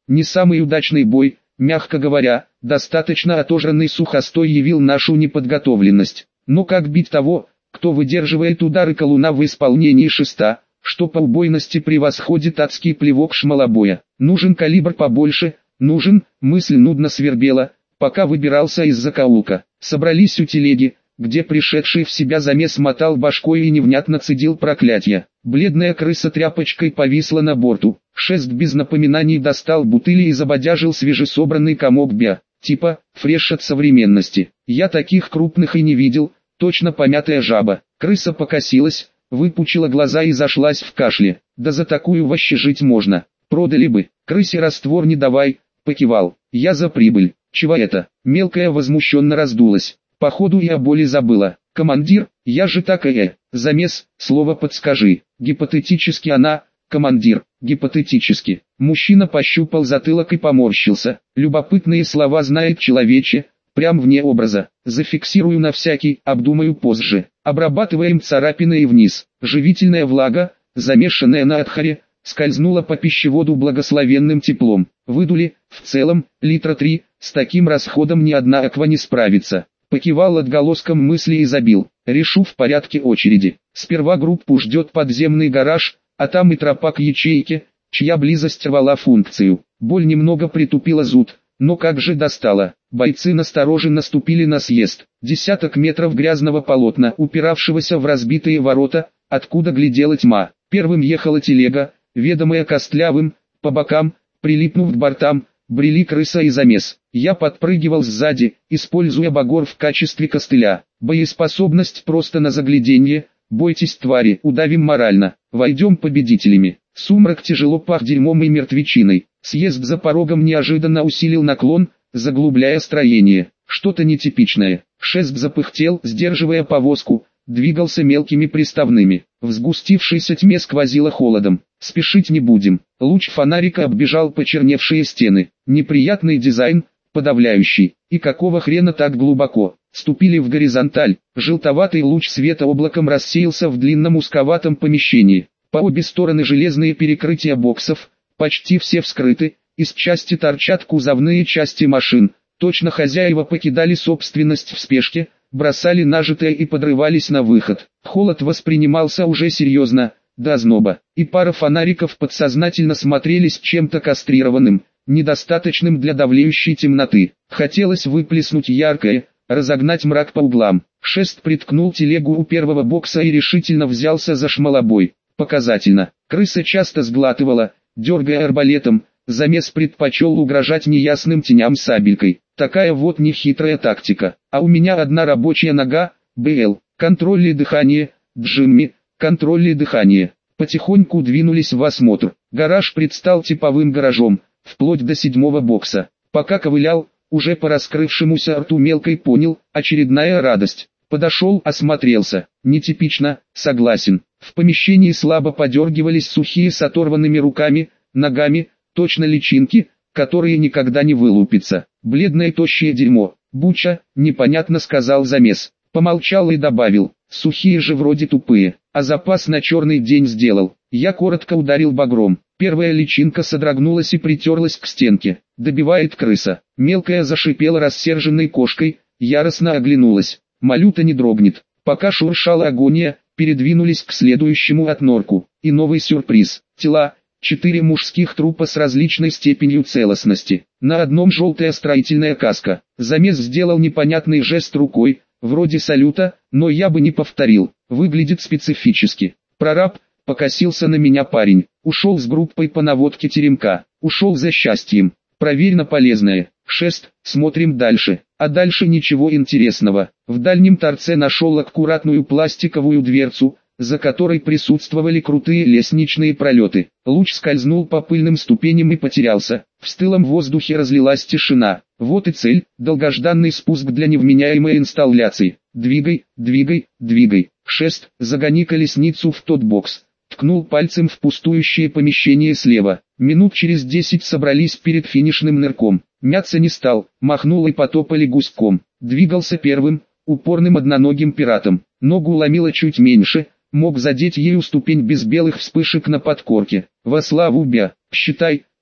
Не самый удачный бой, мягко говоря, достаточно отожранный сухостой явил нашу неподготовленность. Но как бить того, кто выдерживает удары колуна в исполнении шеста, что по убойности превосходит адский плевок шмалобоя? Нужен калибр побольше, нужен, мысль нудно свербела, пока выбирался из закоулка. Собрались у телеги, где пришедший в себя замес мотал башкой и невнятно цедил проклятия. Бледная крыса тряпочкой повисла на борту. Шест без напоминаний достал бутыли и забодяжил свежесобранный комок бя. Типа, фреш от современности. Я таких крупных и не видел, точно помятая жаба. Крыса покосилась, выпучила глаза и зашлась в кашле. Да за такую вообще жить можно. Продали бы. Крысе раствор не давай, покивал. Я за прибыль. Чего это? Мелкая возмущенно раздулась. Походу я о боли забыла. Командир, я же так замес, слово подскажи. Гипотетически она, командир, гипотетически. Мужчина пощупал затылок и поморщился. Любопытные слова знает человече, прям вне образа. Зафиксирую на всякий, обдумаю позже. Обрабатываем царапины и вниз. Живительная влага, замешанная на адхаре, скользнула по пищеводу благословенным теплом. Выдули, в целом, литра 3, с таким расходом ни одна аква не справится. Покивал отголоском мысли и забил. Решу в порядке очереди. Сперва группу ждет подземный гараж, а там и тропа к ячейке, чья близость рвала функцию. Боль немного притупила зуд, но как же достала. Бойцы настороженно ступили на съезд. Десяток метров грязного полотна, упиравшегося в разбитые ворота, откуда глядела тьма. Первым ехала телега, ведомая костлявым, по бокам, прилипнув к бортам, брели крыса и замес. Я подпрыгивал сзади, используя багор в качестве костыля. Боеспособность просто на загляденье, бойтесь твари, удавим морально, войдем победителями. Сумрак тяжело пах дерьмом и мертвечиной. Съезд за порогом неожиданно усилил наклон, заглубляя строение. Что-то нетипичное. Шест запыхтел, сдерживая повозку, двигался мелкими приставными. В сгустившейся тьме сквозило холодом. Спешить не будем. Луч фонарика оббежал почерневшие стены. Неприятный дизайн, подавляющий. И какого хрена так глубоко? Ступили в горизонталь. Желтоватый луч света облаком рассеялся в длинном узковатом помещении. По обе стороны железные перекрытия боксов, почти все вскрыты, из части торчат кузовные части машин. Точно хозяева покидали собственность в спешке, бросали нажитое и подрывались на выход. Холод воспринимался уже серьезно, до озноба, и пара фонариков подсознательно смотрелись чем-то кастрированным, недостаточным для давлеющей темноты. Хотелось выплеснуть яркое, разогнать мрак по углам. Шест приткнул телегу у первого бокса и решительно взялся за шмалобой. Показательно. Крыса часто сглатывала, дергая арбалетом, замес предпочел угрожать неясным теням сабелькой. Такая вот нехитрая тактика. А у меня одна рабочая нога, БЛ, контроль и дыхание, Джимми, контроль и дыхание. Потихоньку двинулись в осмотр. Гараж предстал типовым гаражом, вплоть до 7-го бокса. Пока ковылял, уже по раскрывшемуся рту мелкой понял, очередная радость. Подошел, осмотрелся. Нетипично, согласен. В помещении слабо подергивались сухие с оторванными руками, ногами, точно личинки, которые никогда не вылупятся. Бледное тощее дерьмо. Буча, непонятно сказал замес. Помолчал и добавил, сухие же вроде тупые, а запас на черный день сделал. Я коротко ударил багром. Первая личинка содрогнулась и притерлась к стенке. Добивает крыса. Мелкая зашипела рассерженной кошкой, яростно оглянулась. Малюта не дрогнет. Пока шуршала агония, передвинулись к следующему отнорку. И новый сюрприз. Тела. 4 мужских трупа с различной степенью целостности. На одном желтая строительная каска. Замес сделал непонятный жест рукой, вроде салюта, но я бы не повторил. Выглядит специфически. Прораб, покосился на меня парень. Ушел с группой по наводке теремка. Ушел за счастьем. Проверь на полезное. Шест, смотрим дальше. А дальше ничего интересного. В дальнем торце нашел аккуратную пластиковую дверцу, за которой присутствовали крутые лестничные пролеты. Луч скользнул по пыльным ступеням и потерялся. В стылом воздухе разлилась тишина. Вот и цель, долгожданный спуск для невменяемой инсталляции. Двигай, двигай, двигай. Шест, загони колесницу в тот бокс. Ткнул пальцем в пустующее помещение слева. Минут через 10 собрались перед финишным нырком. Мяться не стал, махнул и потопали гуськом. Двигался первым, упорным одноногим пиратом. Ногу ломило чуть меньше, мог задеть ею ступень без белых вспышек на подкорке. Во славу бя, считай,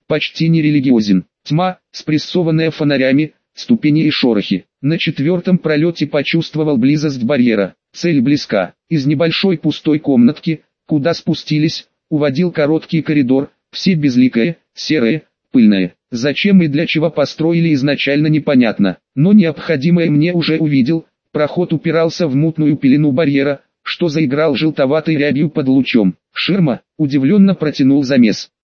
почти не религиозен. Тьма, спрессованная фонарями, ступени и шорохи. На 4-м пролете почувствовал близость барьера. Цель близка. Из небольшой пустой комнатки, куда спустились, уводил короткий коридор, все безликое, серое, пыльное. Зачем и для чего построили изначально непонятно, но необходимое мне уже увидел. Проход упирался в мутную пелену барьера, что заиграл желтоватой рябью под лучом. Ширма, удивленно протянул замес.